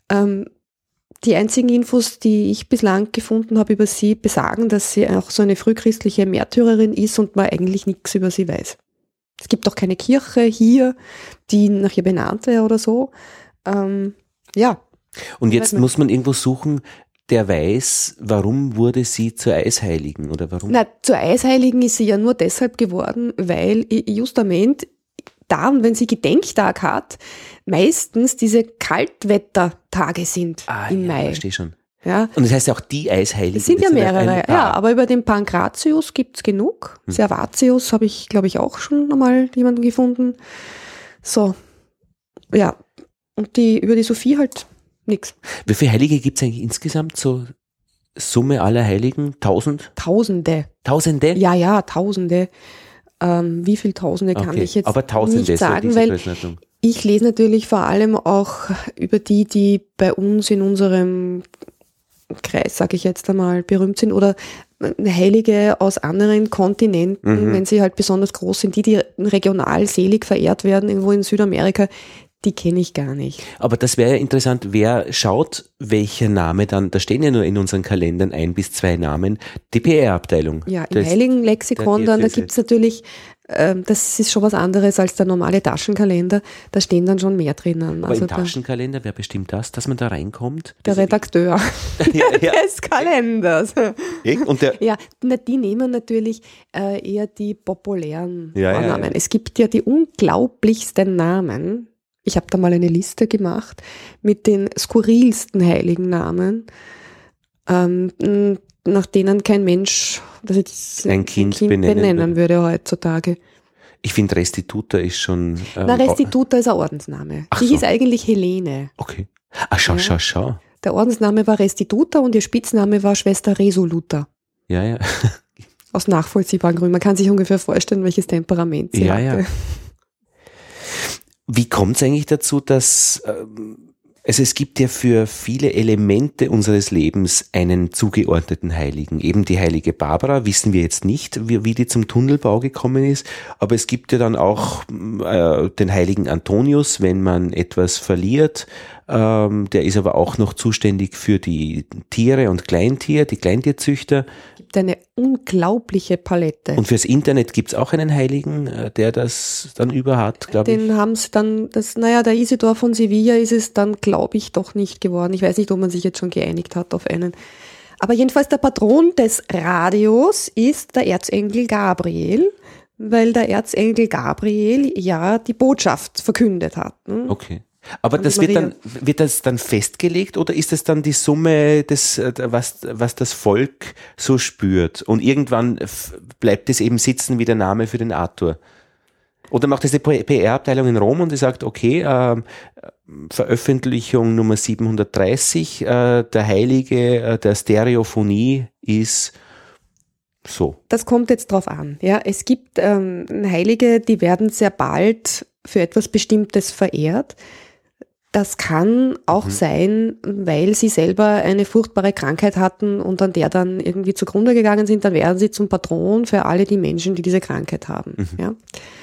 Ähm, die einzigen Infos, die ich bislang gefunden habe über sie, besagen, dass sie auch so eine frühchristliche Märtyrerin ist und man eigentlich nichts über sie weiß. Es gibt auch keine Kirche hier, die nach ihr benannt wäre oder so. Ähm, ja. Und jetzt muss man irgendwo suchen, der weiß, warum wurde sie zur Eisheiligen oder warum? Na, zur Eisheiligen ist sie ja nur deshalb geworden, weil justament da, und wenn sie Gedenktag hat, meistens diese Kaltwettertage sind ah, im ja, Mai. Verstehe schon. Ja. Und das heißt ja auch die Eisheilige. Es sind ja mehrere, ein, ein ja, aber über den Pankratius gibt's genug. Hm. Servatius habe ich, glaube ich, auch schon mal jemanden gefunden. So, ja. Und die über die Sophie halt nix. Wie viele Heilige gibt's eigentlich insgesamt? So Summe aller Heiligen? Tausend? Tausende. Tausende? Ja, ja, Tausende. Ähm, wie viele Tausende kann okay. ich jetzt aber Tausende nicht sagen, weil ich lese natürlich vor allem auch über die, die bei uns in unserem Kreis, sage ich jetzt einmal, berühmt sind oder Heilige aus anderen Kontinenten, mhm. wenn sie halt besonders groß sind, die, die regional selig verehrt werden, irgendwo in Südamerika, die kenne ich gar nicht. Aber das wäre ja interessant, wer schaut, welcher Name dann, da stehen ja nur in unseren Kalendern ein bis zwei Namen, die P R-Abteilung. Ja, im Heiligen Lexikon, dann, da gibt es natürlich, äh, das ist schon was anderes als der normale Taschenkalender, da stehen dann schon mehr drinnen. Aber also im Taschenkalender, wer bestimmt das, dass man da reinkommt? Der Redakteur ja, ja. des Kalenders. Und der ja, na, die nehmen natürlich äh, eher die populären ja, Vornamen. Ja, ja. Es gibt ja die unglaublichsten Namen. Ich habe da mal eine Liste gemacht mit den skurrilsten heiligen Namen, ähm, nach denen kein Mensch das jetzt ein Kind, kind benennen, benennen würde heutzutage. Ich finde Restituta ist schon... Ähm, Na, Restituta ist ein Ordensname. Ach Die so. hieß eigentlich Helene. Okay. Ah, schau, Ja. schau, schau. Der Ordensname war Restituta und ihr Spitzname war Schwester Resoluta. Ja, ja. Aus nachvollziehbaren Gründen. Man kann sich ungefähr vorstellen, welches Temperament sie Ja, hatte. ja. Wie kommt es eigentlich dazu, dass, ähm, also es gibt ja für viele Elemente unseres Lebens einen zugeordneten Heiligen. Eben die heilige Barbara, wissen wir jetzt nicht, wie, wie die zum Tunnelbau gekommen ist, aber es gibt ja dann auch äh, den heiligen Antonius, wenn man etwas verliert. Ähm, der ist aber auch noch zuständig für die Tiere und Kleintier, die Kleintierzüchter. Gibt eine unglaubliche Palette. Und fürs Internet gibt's auch einen Heiligen, äh, der das dann über hat, glaube ich. Den haben sie dann, das, naja, der Isidor von Sevilla ist es dann, glaube ich, doch nicht geworden. Ich weiß nicht, ob man sich jetzt schon geeinigt hat auf einen. Aber jedenfalls der Patron des Radios ist der Erzengel Gabriel, weil der Erzengel Gabriel ja die Botschaft verkündet hat. Ne? Okay. Aber An das die wird Maria. dann, wird das dann festgelegt oder ist das dann die Summe des, äh, was, was das Volk so spürt? Und irgendwann f- bleibt es eben sitzen wie der Name für den Arthur? Oder macht das die P R-Abteilung in Rom und die sagt, okay, ähm, Veröffentlichung Nummer siebenhundertdreißig, äh, der Heilige äh, der Stereophonie ist so. Das kommt jetzt drauf an. Ja, es gibt ähm, Heilige, die werden sehr bald für etwas Bestimmtes verehrt. Das kann auch Mhm. sein, weil sie selber eine furchtbare Krankheit hatten und an der dann irgendwie zugrunde gegangen sind, dann werden sie zum Patron für alle die Menschen, die diese Krankheit haben. Mhm. Ja.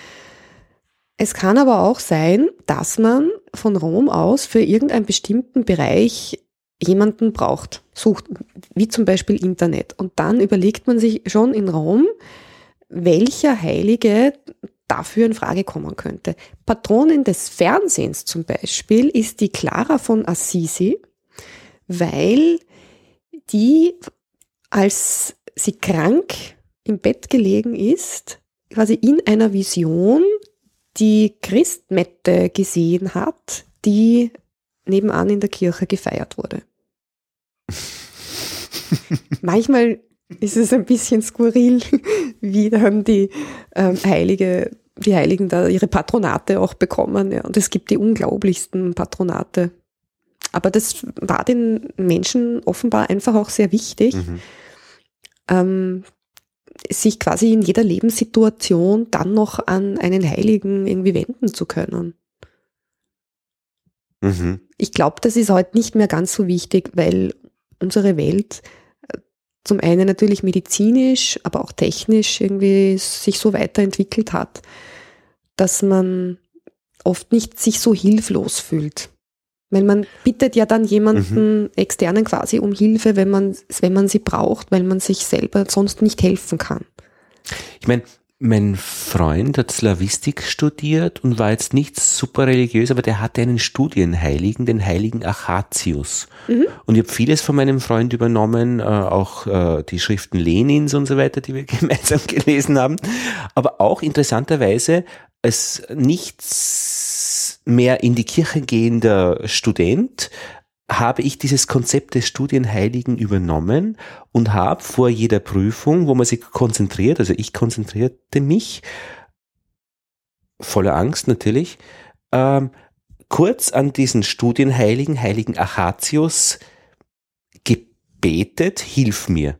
Es kann aber auch sein, dass man von Rom aus für irgendeinen bestimmten Bereich jemanden braucht, sucht, wie zum Beispiel Internet. Und dann überlegt man sich schon in Rom, welcher Heilige dafür in Frage kommen könnte. Patronin des Fernsehens zum Beispiel ist die Clara von Assisi, weil die, als sie krank im Bett gelegen ist, quasi in einer Vision die Christmette gesehen hat, die nebenan in der Kirche gefeiert wurde. Manchmal ist es ein bisschen skurril, wie dann die ähm, Heilige, die Heiligen da ihre Patronate auch bekommen. Ja. Und es gibt die unglaublichsten Patronate. Aber das war den Menschen offenbar einfach auch sehr wichtig, Mhm. ähm, sich quasi in jeder Lebenssituation dann noch an einen Heiligen irgendwie wenden zu können. Mhm. Ich glaube, das ist heute nicht mehr ganz so wichtig, weil unsere Welt äh, zum einen natürlich medizinisch, aber auch technisch irgendwie sich so weiterentwickelt hat, dass man oft nicht sich so hilflos fühlt. Weil man bittet ja dann jemanden Mhm. externen quasi um Hilfe, wenn man, wenn man sie braucht, weil man sich selber sonst nicht helfen kann. Ich meine, mein Freund hat Slawistik studiert und war jetzt nicht super religiös, aber der hatte einen Studienheiligen, den heiligen Achatius. Mhm. Und ich habe vieles von meinem Freund übernommen, äh, auch äh, die Schriften Lenins und so weiter, die wir gemeinsam gelesen haben. Aber auch interessanterweise als nichts mehr in die Kirche gehender Student habe ich dieses Konzept des Studienheiligen übernommen und habe vor jeder Prüfung, wo man sich konzentriert, also ich konzentrierte mich, voller Angst natürlich, ähm, kurz an diesen Studienheiligen, heiligen Achatius, gebetet, hilf mir.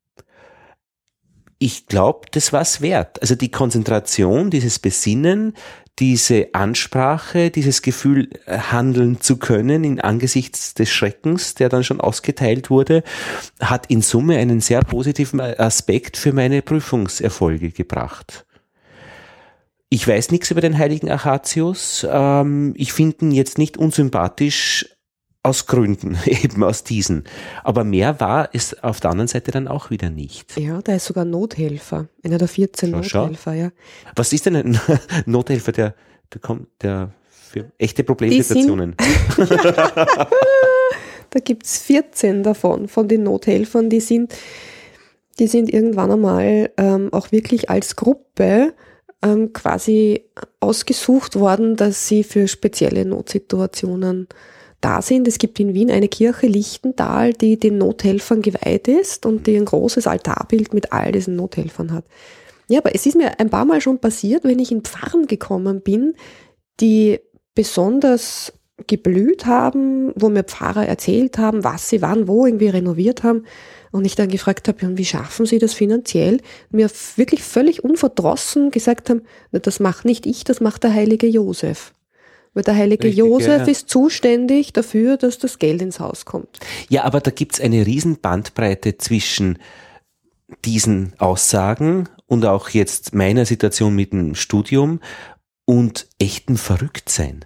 Ich glaube, das war's wert. Also die Konzentration, dieses Besinnen, diese Ansprache, dieses Gefühl, handeln zu können in angesichts des Schreckens, der dann schon ausgeteilt wurde, hat in Summe einen sehr positiven Aspekt für meine Prüfungserfolge gebracht. Ich weiß nichts über den heiligen Achatius. Ähm, ich finde ihn jetzt nicht unsympathisch aus Gründen, eben aus diesen. Aber mehr war es auf der anderen Seite dann auch wieder nicht. Ja, der ist sogar Nothelfer. Einer der vierzehn Schau, schau. Nothelfer, ja. Was ist denn ein Nothelfer, der, der kommt, der für echte Problemsituationen? Da gibt's vierzehn davon, von den Nothelfern, die sind, die sind irgendwann einmal ähm, auch wirklich als Gruppe ähm, quasi ausgesucht worden, dass sie für spezielle Notsituationen da sind. Es gibt in Wien eine Kirche, Lichtental, die den Nothelfern geweiht ist und die ein großes Altarbild mit all diesen Nothelfern hat. Ja, aber es ist mir ein paar Mal schon passiert, wenn ich in Pfarren gekommen bin, die besonders geblüht haben, wo mir Pfarrer erzählt haben, was sie wann, wo irgendwie renoviert haben und ich dann gefragt habe, ja, wie schaffen sie das finanziell? Mir wirklich völlig unverdrossen gesagt haben, na, das macht nicht ich, das macht der heilige Josef. Weil der heilige Richtig, Josef ja. ist zuständig dafür, dass das Geld ins Haus kommt. Ja, aber da gibt's eine riesen Bandbreite zwischen diesen Aussagen und auch jetzt meiner Situation mit dem Studium und echtem Verrücktsein.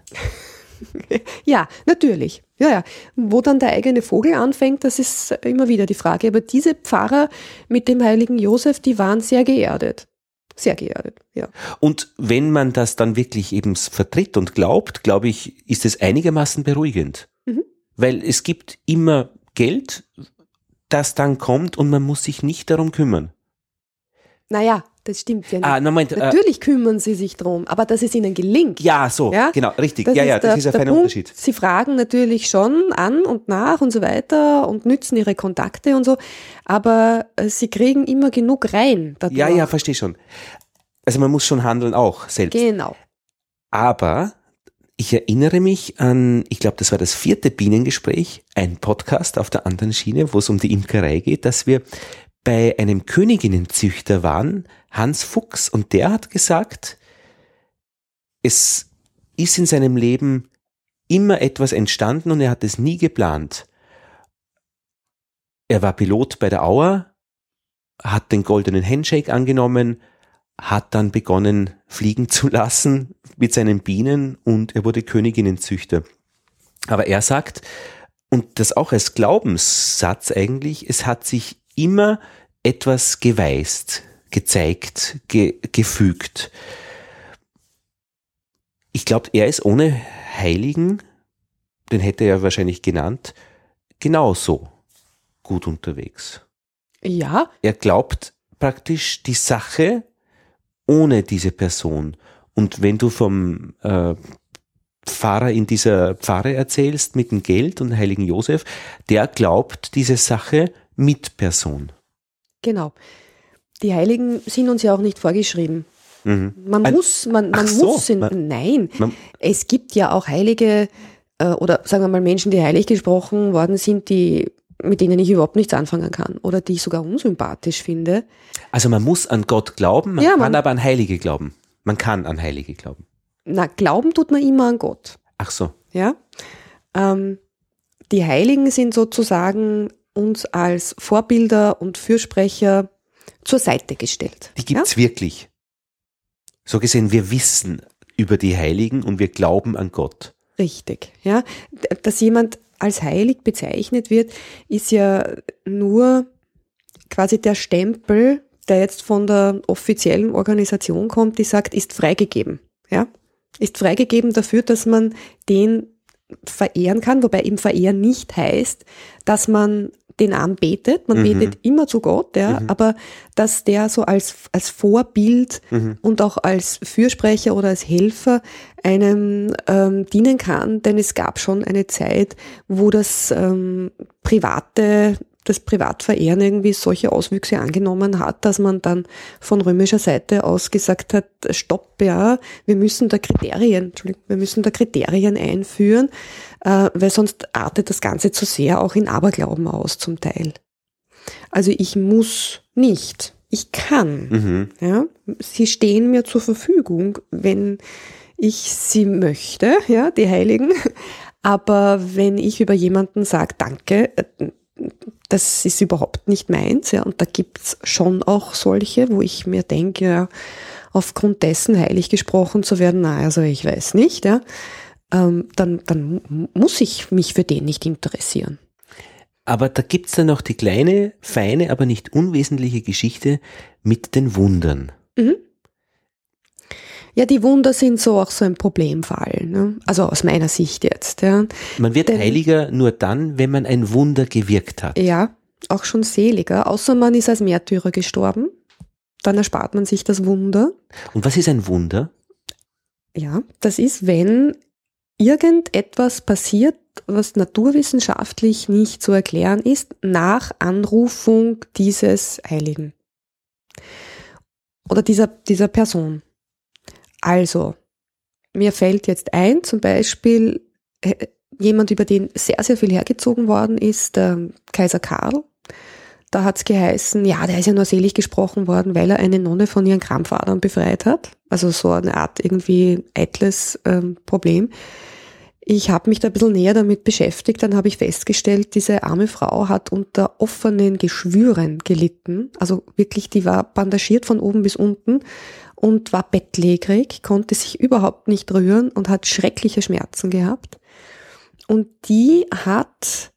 Ja, natürlich. Ja, ja. Wo dann der eigene Vogel anfängt, das ist immer wieder die Frage. Aber diese Pfarrer mit dem heiligen Josef, die waren sehr geerdet. Sehr geerdet, ja. Und wenn man das dann wirklich eben vertritt und glaubt, glaube ich, ist es einigermaßen beruhigend. Mhm. Weil es gibt immer Geld, das dann kommt und man muss sich nicht darum kümmern. Naja, das stimmt ja nicht. Ah, na, Moment, äh, Natürlich kümmern sie sich drum, aber dass es ihnen gelingt. ja, so, Ja? genau, richtig. Das ja, ja, ist das der, ist ein der feiner Punkt. Unterschied. Sie fragen natürlich schon an und nach und so weiter und nützen ihre Kontakte und so, aber äh, sie kriegen immer genug rein. dadurch. Ja, ja, verstehe schon. Also man muss schon handeln auch selbst. Genau. Aber ich erinnere mich an, ich glaube, das war das vierte Bienengespräch, ein Podcast auf der anderen Schiene, wo es um die Imkerei geht, dass wir bei einem Königinnenzüchter waren, Hans Fuchs, und der hat gesagt, es ist in seinem Leben immer etwas entstanden und er hat es nie geplant. Er war Pilot bei der Auer, hat den goldenen Handshake angenommen, hat dann begonnen, fliegen zu lassen mit seinen Bienen und er wurde Königinnenzüchter. Aber er sagt, und das auch als Glaubenssatz eigentlich, es hat sich immer etwas geweist, gezeigt, ge- gefügt. Ich glaube, er ist ohne Heiligen, den hätte er wahrscheinlich genannt, genauso gut unterwegs. Ja, Er glaubt praktisch die Sache ohne diese Person. Und wenn du vom äh, Pfarrer in dieser Pfarre erzählst mit dem Geld und heiligen Josef, der glaubt diese Sache mit Person. genau. Die Heiligen sind uns ja auch nicht vorgeschrieben. Mhm. Man Ein- muss, man, man Ach so, muss, in, man- nein, man- es gibt ja auch Heilige, äh, oder sagen wir mal Menschen, die heilig gesprochen worden sind, die, mit denen ich überhaupt nichts anfangen kann oder die ich sogar unsympathisch finde. Also man muss an Gott glauben, man Ja, kann man- aber an Heilige glauben. Man kann an Heilige glauben. Na, glauben tut man immer an Gott, Ach so. ja. Ähm, die Heiligen sind sozusagen uns als Vorbilder und Fürsprecher zur Seite gestellt. Die gibt's wirklich. So gesehen, wir wissen über die Heiligen und wir glauben an Gott. Richtig, ja. Dass jemand als heilig bezeichnet wird, ist ja nur quasi der Stempel, der jetzt von der offiziellen Organisation kommt, die sagt, ist freigegeben, ja. Ist freigegeben dafür, dass man den verehren kann, wobei eben verehren nicht heißt, dass man den anbetet, man mhm. betet immer zu Gott, ja, mhm. aber dass der so als, als Vorbild mhm. und auch als Fürsprecher oder als Helfer einem ähm, dienen kann, denn es gab schon eine Zeit, wo das ähm, private das Privatverehren irgendwie solche Auswüchse angenommen hat, dass man dann von römischer Seite aus gesagt hat, stopp, ja, wir müssen da Kriterien, Entschuldigung, wir müssen da Kriterien einführen, äh, weil sonst artet das Ganze zu sehr auch in Aberglauben aus zum Teil. Also ich muss nicht, ich kann, mhm. ja, sie stehen mir zur Verfügung, wenn ich sie möchte, ja, die Heiligen, aber wenn ich über jemanden sage, danke, das ist überhaupt nicht meins, ja, und da gibt's schon auch solche, wo ich mir denke, ja, aufgrund dessen heilig gesprochen zu werden, na, also ich weiß nicht, ja, ähm, dann, dann muss ich mich für den nicht interessieren. Aber da gibt's dann noch die kleine, feine, aber nicht unwesentliche Geschichte mit den Wundern. Mhm. Ja, die Wunder sind so auch so ein Problemfall, ne? Also aus meiner Sicht jetzt. Ja. Man wird Denn, heiliger nur dann, wenn man ein Wunder gewirkt hat. Ja, auch schon seliger, außer man ist als Märtyrer gestorben. Dann erspart man sich das Wunder. Und was ist ein Wunder? Ja, das ist, wenn irgendetwas passiert, was naturwissenschaftlich nicht zu erklären ist, nach Anrufung dieses Heiligen. Oder dieser, dieser Person. Also, mir fällt jetzt ein, zum Beispiel jemand, über den sehr, sehr viel hergezogen worden ist, der Kaiser Karl. Da hat's geheißen, ja, der ist ja nur selig gesprochen worden, weil er eine Nonne von ihren Krampfadern befreit hat. Also so eine Art irgendwie eitles ähm, Problem. Ich habe mich da ein bisschen näher damit beschäftigt, dann habe ich festgestellt, diese arme Frau hat unter offenen Geschwüren gelitten. Also wirklich, die war bandagiert von oben bis unten und war bettlägerig, konnte sich überhaupt nicht rühren und hat schreckliche Schmerzen gehabt. Und die hat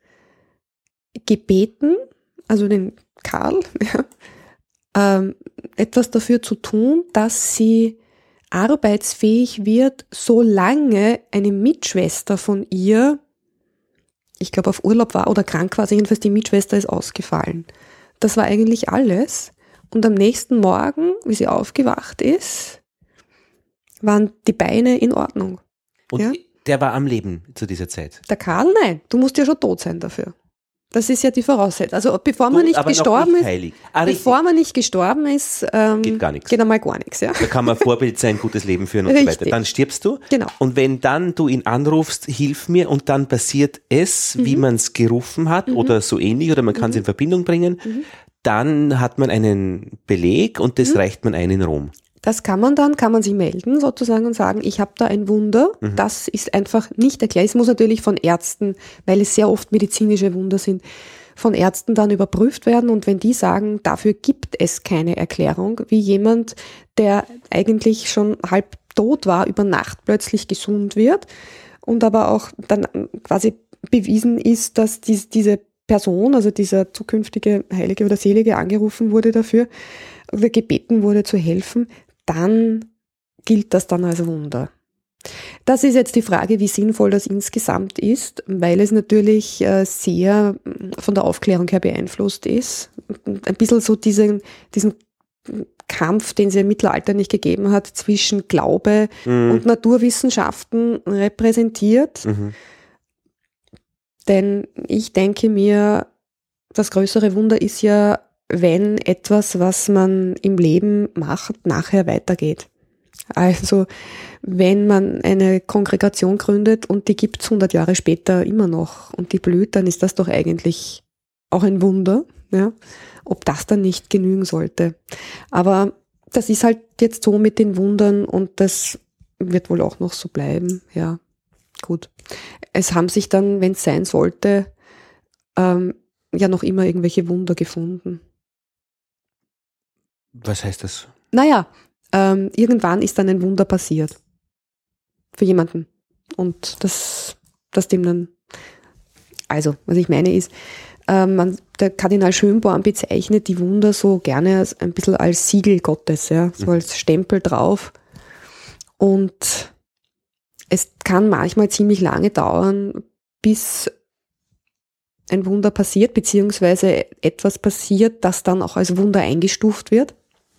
gebeten, also den Karl, ja, ähm, etwas dafür zu tun, dass sie arbeitsfähig wird, solange eine Mitschwester von ihr, ich glaube auf Urlaub war oder krank war, also jedenfalls die Mitschwester ist ausgefallen. Das war eigentlich alles. Und am nächsten Morgen, wie sie aufgewacht ist, waren die Beine in Ordnung. Und ja? Der war am Leben zu dieser Zeit? Der Karl, nein. Du musst ja schon tot sein dafür. Das ist ja die Voraussetzung. Also bevor man Gut, nicht gestorben nicht ist, heilig. Ah, bevor man nicht gestorben ist, ähm, geht gar nichts. Geht einmal gar nichts. Ja. Da kann man Vorbild sein, gutes Leben führen und Richtig. so weiter. Dann stirbst du. Genau. Und wenn dann du ihn anrufst, hilf mir, und dann passiert es, mhm. wie man es gerufen hat mhm. oder so ähnlich, oder man kann es mhm. in Verbindung bringen, mhm. dann hat man einen Beleg und das mhm. reicht man ein in Rom. Das kann man dann, kann man sich melden sozusagen und sagen, ich habe da ein Wunder. Mhm. Das ist einfach nicht erklärt. Es muss natürlich von Ärzten, weil es sehr oft medizinische Wunder sind, von Ärzten dann überprüft werden, und wenn die sagen, dafür gibt es keine Erklärung, wie jemand, der eigentlich schon halb tot war, über Nacht plötzlich gesund wird und aber auch dann quasi bewiesen ist, dass dies, diese Person, also dieser zukünftige Heilige oder Selige, angerufen wurde dafür oder gebeten wurde zu helfen, dann gilt das dann als Wunder. Das ist jetzt die Frage, wie sinnvoll das insgesamt ist, weil es natürlich sehr von der Aufklärung her beeinflusst ist. Ein bisschen so diesen, diesen Kampf, den es im Mittelalter nicht gegeben hat, zwischen Glaube mhm. und Naturwissenschaften repräsentiert. Mhm. Denn ich denke mir, das größere Wunder ist ja, wenn etwas, was man im Leben macht, nachher weitergeht. Also wenn man eine Kongregation gründet und die gibt's hundert Jahre später immer noch und die blüht, dann ist das doch eigentlich auch ein Wunder, ja? Ob das dann nicht genügen sollte. Aber das ist halt jetzt so mit den Wundern und das wird wohl auch noch so bleiben. Ja, gut. Es haben sich dann, wenn es sein sollte, ähm, ja noch immer irgendwelche Wunder gefunden. Was heißt das? Naja, Ähm, irgendwann ist dann ein Wunder passiert. Für jemanden. und das, das dem dann, also, was ich meine ist, äh, man, der Kardinal Schönborn bezeichnet die Wunder so gerne als, ein bisschen als Siegel Gottes, ja, so als Stempel drauf. Und es kann manchmal ziemlich lange dauern, bis ein Wunder passiert, beziehungsweise etwas passiert, das dann auch als Wunder eingestuft wird.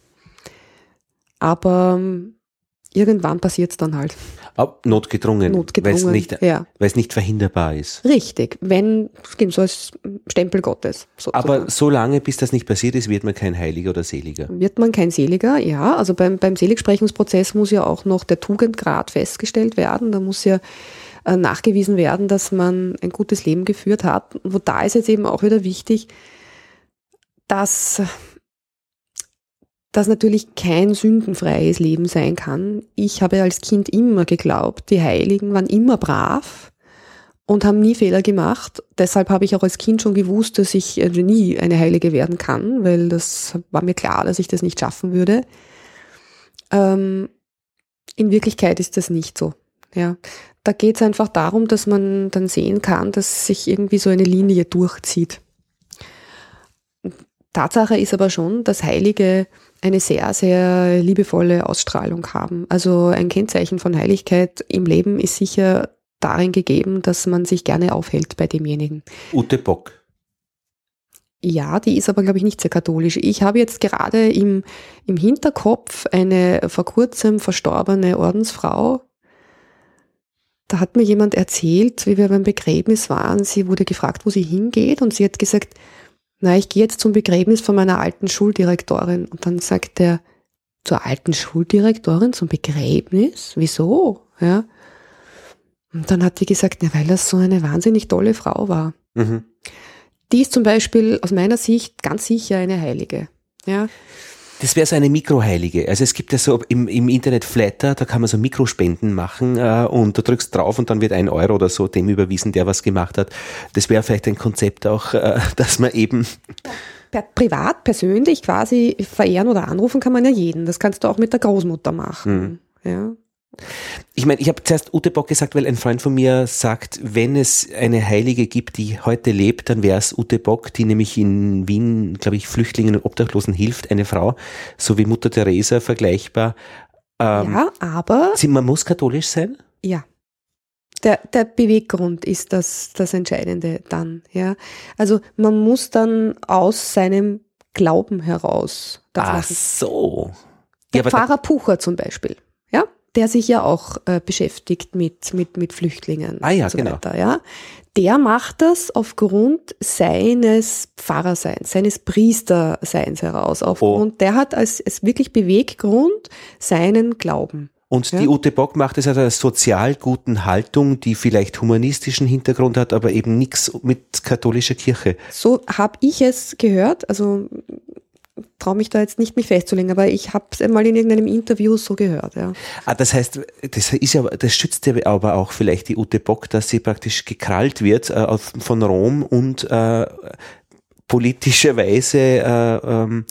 Aber ähm, irgendwann passiert es dann halt. Aber notgedrungen, Notgedrungen, weil es nicht, ja. weil es nicht verhinderbar ist. Richtig, wenn, so als Stempel Gottes. Sozusagen. Aber so lange, bis das nicht passiert ist, wird man kein Heiliger oder Seliger. Wird man kein Seliger, ja. Also beim, beim Seligsprechungsprozess muss ja auch noch der Tugendgrad festgestellt werden. Da muss ja äh, nachgewiesen werden, dass man ein gutes Leben geführt hat. Und wo da ist jetzt eben auch wieder wichtig, dass das natürlich kein sündenfreies Leben sein kann. Ich habe als Kind immer geglaubt, die Heiligen waren immer brav und haben nie Fehler gemacht. Deshalb habe ich auch als Kind schon gewusst, dass ich nie eine Heilige werden kann, weil das war mir klar, dass ich das nicht schaffen würde. Ähm, in Wirklichkeit ist das nicht so. Ja. Da geht es einfach darum, dass man dann sehen kann, dass sich irgendwie so eine Linie durchzieht. Tatsache ist aber schon, dass Heilige eine sehr, sehr liebevolle Ausstrahlung haben. Also ein Kennzeichen von Heiligkeit im Leben ist sicher darin gegeben, dass man sich gerne aufhält bei demjenigen. Ute Bock. Ja, die ist aber, glaube ich, nicht sehr katholisch. Ich habe jetzt gerade im, im Hinterkopf eine vor kurzem verstorbene Ordensfrau. Da hat mir jemand erzählt, wie wir beim Begräbnis waren. Sie wurde gefragt, wo sie hingeht, und sie hat gesagt, na, ich gehe jetzt zum Begräbnis von meiner alten Schuldirektorin. Und dann sagt er, zur alten Schuldirektorin, zum Begräbnis? Wieso? Ja. Und dann hat die gesagt, na, weil das so eine wahnsinnig tolle Frau war. Mhm. Die ist zum Beispiel aus meiner Sicht ganz sicher eine Heilige. Ja. Das wäre so eine Mikroheilige. Also es gibt ja so im, im Internet Flatter, da kann man so Mikrospenden machen äh, und du drückst drauf und dann wird ein Euro oder so dem überwiesen, der was gemacht hat. Das wäre vielleicht ein Konzept auch, äh, dass man eben... Per, privat, persönlich quasi verehren oder anrufen kann man ja jeden. Das kannst du auch mit der Großmutter machen. Mhm. Ja. Ich meine, ich habe zuerst Ute Bock gesagt, weil ein Freund von mir sagt, wenn es eine Heilige gibt, die heute lebt, dann wäre es Ute Bock, die nämlich in Wien, glaube ich, Flüchtlingen und Obdachlosen hilft, eine Frau, so wie Mutter Teresa vergleichbar. Ähm, ja, aber... Man muss katholisch sein? Ja. Der, der Beweggrund ist das, das Entscheidende dann. Ja. Also man muss dann aus seinem Glauben heraus das Ach machen. so. Der Ja, aber Pfarrer Pucher zum Beispiel, ja, der sich ja auch äh, beschäftigt mit, mit, mit Flüchtlingen Ah ja, und so genau. weiter. Ja. Der macht das aufgrund seines Pfarrerseins, seines Priesterseins heraus. Aufgrund, oh. Der hat als, als wirklich Beweggrund seinen Glauben. Und ja. Die Ute Bock macht es aus einer sozial guten Haltung, die vielleicht humanistischen Hintergrund hat, aber eben nichts mit katholischer Kirche. So habe ich es gehört, also traue mich da jetzt nicht mich festzulegen, aber ich habe es einmal in irgendeinem Interview so gehört. Ja. Ah, das heißt, das ist ja, das schützt ja aber auch vielleicht die Ute Bock, dass sie praktisch gekrallt wird äh, auf, von Rom und äh, politischerweise äh, ähm,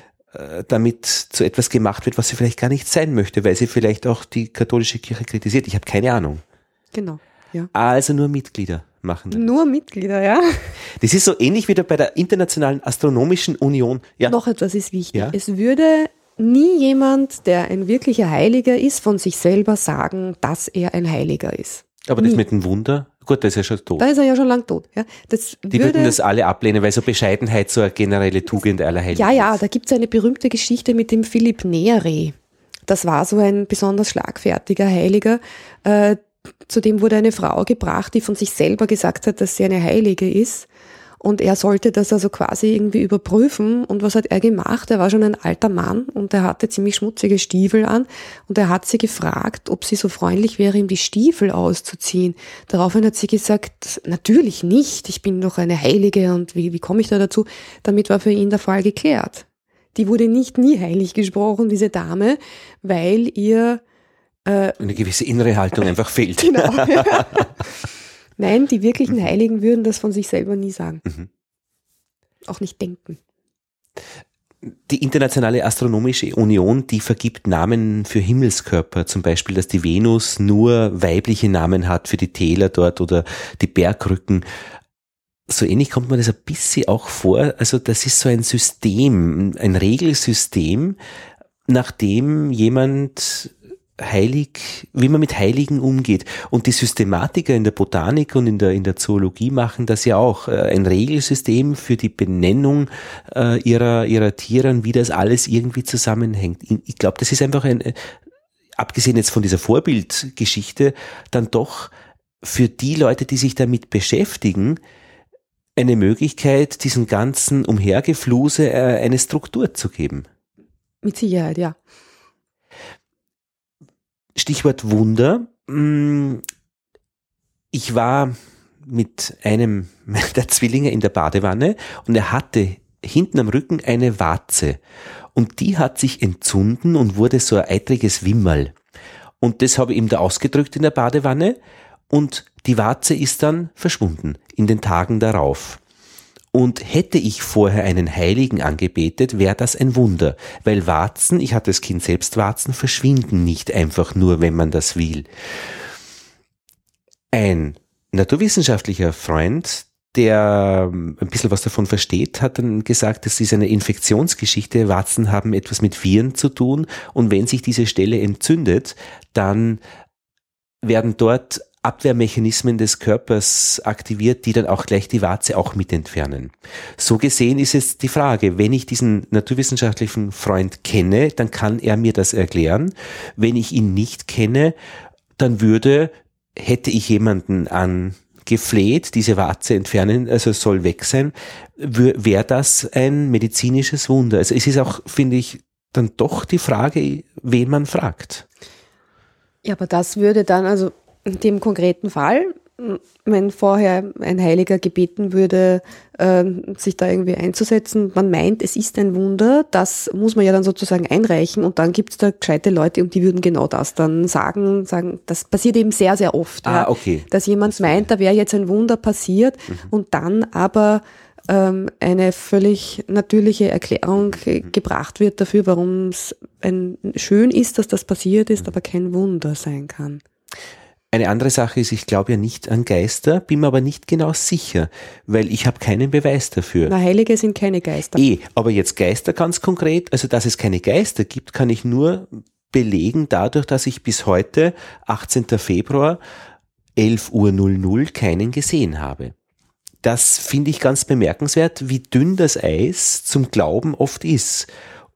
damit zu etwas gemacht wird, was sie vielleicht gar nicht sein möchte, weil sie vielleicht auch die katholische Kirche kritisiert. Ich habe keine Ahnung. Genau, ja. Also nur Mitglieder machen das. Nur Mitglieder, ja. Das ist so ähnlich wie bei der Internationalen Astronomischen Union. Ja. Noch etwas ist wichtig. Ja. Es würde nie jemand, der ein wirklicher Heiliger ist, von sich selber sagen, dass er ein Heiliger ist. Aber nie. Das mit dem Wunder, gut, das ist ja schon tot. Da ist er ja schon lang tot. Ja. Das Die würde, würden das alle ablehnen, weil so Bescheidenheit so eine generelle Tugend aller Heiligen Ja, ja, ist. da gibt es eine berühmte Geschichte mit dem Philipp Neri. Das war so ein besonders schlagfertiger Heiliger. Äh, zu dem wurde eine Frau gebracht, die von sich selber gesagt hat, dass sie eine Heilige ist. Und er sollte das also quasi irgendwie überprüfen. Und was hat er gemacht? Er war schon ein alter Mann und er hatte ziemlich schmutzige Stiefel an. Und er hat sie gefragt, ob sie so freundlich wäre, ihm die Stiefel auszuziehen. Daraufhin hat sie gesagt, natürlich nicht. Ich bin doch eine Heilige und wie, wie komme ich da dazu? Damit war für ihn der Fall geklärt. Die wurde nicht nie heilig gesprochen, diese Dame, weil ihr äh, eine gewisse innere Haltung einfach fehlt. Genau. Nein, die wirklichen Heiligen würden das von sich selber nie sagen. Mhm. Auch nicht denken. die Internationale Astronomische Union, die vergibt Namen für Himmelskörper, zum Beispiel, dass die Venus nur weibliche Namen hat für die Täler dort oder die Bergrücken. So ähnlich kommt mir das ein bisschen auch vor. Also das ist so ein System, ein Regelsystem, nach dem jemand heilig, wie man mit Heiligen umgeht. Und die Systematiker in der Botanik und in der, in der Zoologie machen das ja auch. Ein Regelsystem für die Benennung äh, ihrer, ihrer Tiere und wie das alles irgendwie zusammenhängt. Ich glaube, das ist einfach ein, abgesehen jetzt von dieser Vorbildgeschichte, dann doch für die Leute, die sich damit beschäftigen, eine Möglichkeit, diesen ganzen Umhergefluse äh, eine Struktur zu geben. Mit Sicherheit, ja. Stichwort Wunder. Ich war mit einem der Zwillinge in der Badewanne und er hatte hinten am Rücken eine Warze und die hat sich entzünden und wurde so ein eitriges Wimmerl. Und das habe ich ihm da ausgedrückt in der Badewanne und die Warze ist dann verschwunden in den Tagen darauf. Und hätte ich vorher einen Heiligen angebetet, wäre das ein Wunder, weil Warzen, ich hatte als Kind selbst Warzen, verschwinden nicht einfach nur, wenn man das will. Ein naturwissenschaftlicher Freund, der ein bisschen was davon versteht, hat dann gesagt, das ist eine Infektionsgeschichte, Warzen haben etwas mit Viren zu tun und wenn sich diese Stelle entzündet, dann werden dort Abwehrmechanismen des Körpers aktiviert, die dann auch gleich die Warze auch mit entfernen. So gesehen ist es die Frage, wenn ich diesen naturwissenschaftlichen Freund kenne, dann kann er mir das erklären. Wenn ich ihn nicht kenne, dann würde, hätte ich jemanden angefleht, diese Warze entfernen, also soll weg sein, wäre das ein medizinisches Wunder. Also es ist auch, finde ich, dann doch die Frage, wen man fragt. Ja, aber das würde dann, also in dem konkreten Fall, wenn vorher ein Heiliger gebeten würde, äh, sich da irgendwie einzusetzen, man meint, es ist ein Wunder, das muss man ja dann sozusagen einreichen und dann gibt es da gescheite Leute und die würden genau das dann sagen, sagen, das passiert eben sehr, sehr oft, ah, ja, okay. dass jemand das meint, da wäre jetzt ein Wunder passiert mhm. und dann aber ähm, eine völlig natürliche Erklärung mhm. gebracht wird dafür, warum es schön ist, dass das passiert ist, mhm. aber kein Wunder sein kann. Eine andere Sache ist, ich glaube ja nicht an Geister, bin mir aber nicht genau sicher, weil ich habe keinen Beweis dafür. Na, Heilige sind keine Geister. Eh, aber jetzt Geister ganz konkret, also dass es keine Geister gibt, kann ich nur belegen dadurch, dass ich bis heute, achtzehnten Februar, elf Uhr null null, keinen gesehen habe. Das finde ich ganz bemerkenswert, wie dünn das Eis zum Glauben oft ist.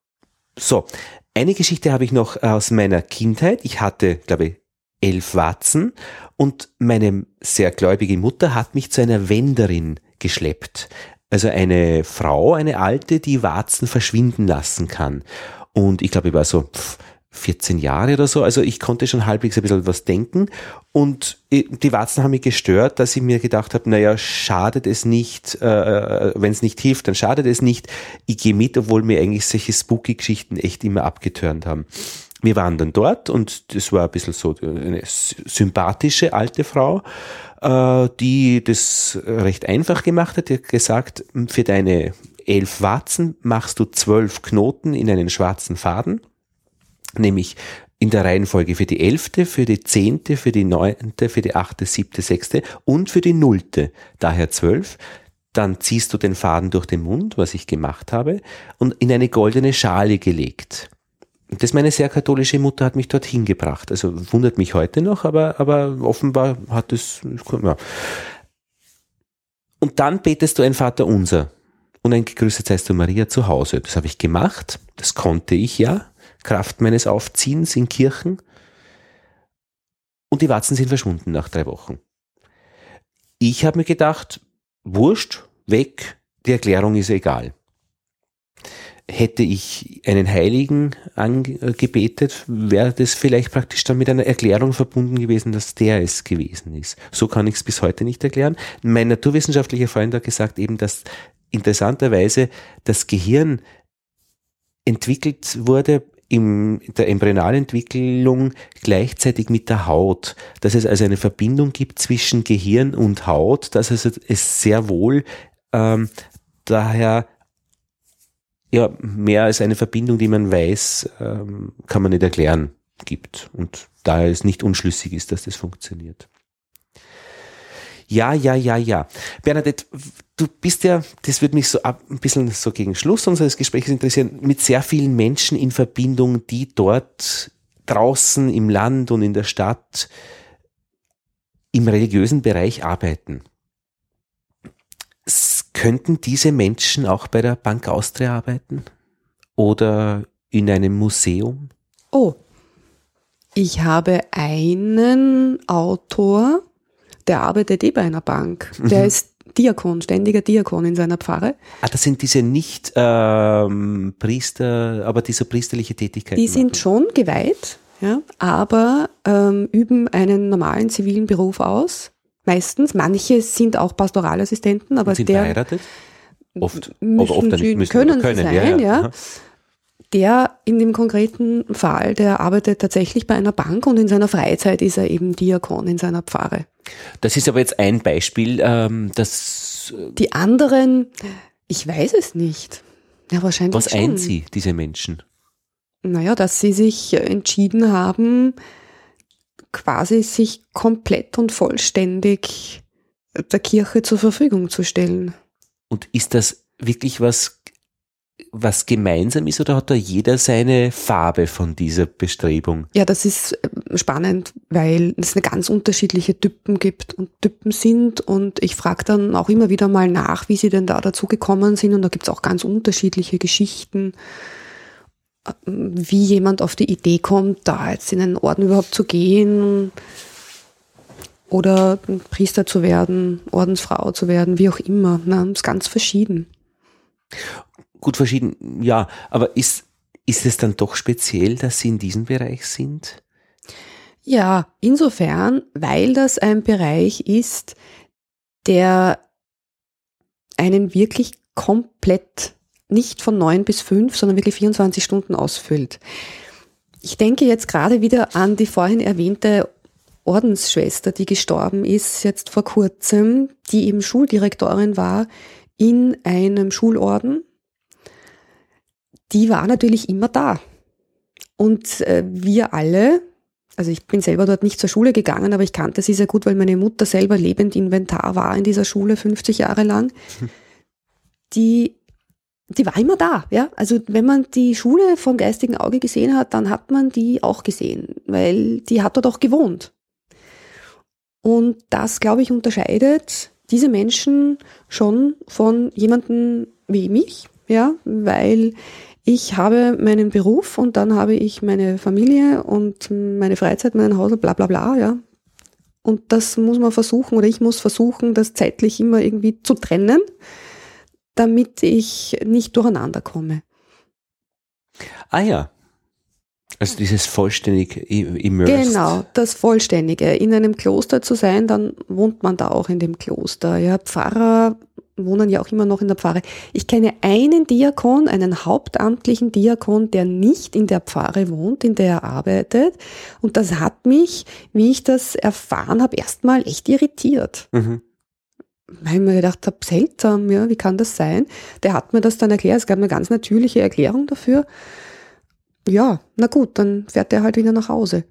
So, eine Geschichte habe ich noch aus meiner Kindheit. Ich hatte, glaube ich, elf Warzen und meine sehr gläubige Mutter hat mich zu einer Wenderin geschleppt. Also eine Frau, eine Alte, die Warzen verschwinden lassen kann. Und ich glaube, ich war so vierzehn Jahre oder so, also ich konnte schon halbwegs ein bisschen was denken und die Warzen haben mich gestört, dass ich mir gedacht habe, naja, schadet es nicht, äh, wenn es nicht hilft, dann schadet es nicht. Ich gehe mit, obwohl mir eigentlich solche Spooky-Geschichten echt immer abgetörnt haben. Wir waren dann dort und das war ein bisschen so eine sympathische alte Frau, äh, die das recht einfach gemacht hat. Die hat gesagt, für deine elf Warzen machst du zwölf Knoten in einen schwarzen Faden, nämlich in der Reihenfolge für die elfte, für die zehnte, für die neunte, für die achte, siebte, sechste und für die nullte, daher zwölf. Dann ziehst du den Faden durch den Mund, was ich gemacht habe, und in eine goldene Schale gelegt. Das meine sehr katholische Mutter hat mich dorthin gebracht. Also wundert mich heute noch, aber, aber offenbar hat es, ja. Und dann betest du ein Vaterunser und ein Gegrüßet seist du Maria zu Hause. Das habe ich gemacht, das konnte ich ja, Kraft meines Aufziehens in Kirchen. Und die Warzen sind verschwunden nach drei Wochen. Ich habe mir gedacht, wurscht, weg, die Erklärung ist egal. Hätte ich einen Heiligen angebetet, wäre das vielleicht praktisch dann mit einer Erklärung verbunden gewesen, dass der es gewesen ist. So kann ich es bis heute nicht erklären. Mein naturwissenschaftlicher Freund hat gesagt eben, dass interessanterweise das Gehirn entwickelt wurde in der Embryonalentwicklung gleichzeitig mit der Haut. Dass es also eine Verbindung gibt zwischen Gehirn und Haut, dass also es sehr wohl ähm, daher ja mehr als eine Verbindung, die man weiß, ähm, kann man nicht erklären, gibt. Und daher es nicht unschlüssig ist, dass das funktioniert. Ja, ja, ja, ja. Bernadette, du bist ja, das würde mich so ab, ein bisschen so gegen Schluss unseres Gesprächs interessieren, mit sehr vielen Menschen in Verbindung, die dort draußen im Land und in der Stadt im religiösen Bereich arbeiten. S- könnten diese Menschen auch bei der Bank Austria arbeiten? Oder in einem Museum? Oh, ich habe einen Autor, der arbeitet eh bei einer Bank. Der mhm. ist Diakon, ständiger Diakon in seiner Pfarre. Ah, das sind diese nicht ähm, Priester, aber diese priesterliche Tätigkeit. Die sind schon geweiht, ja, aber ähm, üben einen normalen zivilen Beruf aus. Meistens. Manche sind auch Pastoralassistenten, aber und sind der verheiratet? Oft. Müssen, oft sie, müssen können, können sie sein, ja. ja. ja. Der in dem konkreten Fall, der arbeitet tatsächlich bei einer Bank und in seiner Freizeit ist er eben Diakon in seiner Pfarre. Das ist aber jetzt ein Beispiel, ähm, das... Die anderen, ich weiß es nicht. Ja, wahrscheinlich Was schon. eint sie, diese Menschen? Naja, dass sie sich entschieden haben, quasi sich komplett und vollständig der Kirche zur Verfügung zu stellen. Und ist das wirklich was was gemeinsam ist oder hat da jeder seine Farbe von dieser Bestrebung? Ja, das ist spannend, weil es eine ganz unterschiedliche Typen gibt und Typen sind und ich frage dann auch immer wieder mal nach, wie sie denn da dazu gekommen sind und da gibt es auch ganz unterschiedliche Geschichten, wie jemand auf die Idee kommt, da jetzt in einen Orden überhaupt zu gehen oder Priester zu werden, Ordensfrau zu werden, wie auch immer. Na, das ist ganz verschieden. Gut, verschieden, ja, aber ist, ist es dann doch speziell, dass Sie in diesem Bereich sind? Ja, insofern, weil das ein Bereich ist, der einen wirklich komplett nicht von neun bis fünf, sondern wirklich vierundzwanzig Stunden ausfüllt. Ich denke jetzt gerade wieder an die vorhin erwähnte Ordensschwester, die gestorben ist, jetzt vor kurzem, die eben Schuldirektorin war in einem Schulorden. Die war natürlich immer da. Und äh, wir alle, also ich bin selber dort nicht zur Schule gegangen, aber ich kannte sie sehr gut, weil meine Mutter selber lebend Inventar war in dieser Schule fünfzig Jahre lang. Die, die war immer da, ja. Also wenn man die Schule vom geistigen Auge gesehen hat, dann hat man die auch gesehen, weil die hat dort auch gewohnt. Und das, glaube ich, unterscheidet diese Menschen schon von jemandem wie mich, ja, weil ich habe meinen Beruf und dann habe ich meine Familie und meine Freizeit, mein Haus, bla bla bla, ja. Und das muss man versuchen, oder ich muss versuchen, das zeitlich immer irgendwie zu trennen, damit ich nicht durcheinander komme. Ah ja. Also dieses vollständig immersed. Genau, das Vollständige. In einem Kloster zu sein, dann wohnt man da auch in dem Kloster. Ja, Pfarrer wohnen ja auch immer noch in der Pfarre. Ich kenne einen Diakon, einen hauptamtlichen Diakon, der nicht in der Pfarre wohnt, in der er arbeitet. Und das hat mich, wie ich das erfahren habe, erstmal echt irritiert. Mhm. Weil ich mir gedacht habe, seltsam, ja, wie kann das sein? Der hat mir das dann erklärt, es gab eine ganz natürliche Erklärung dafür. Ja, na gut, dann fährt er halt wieder nach Hause.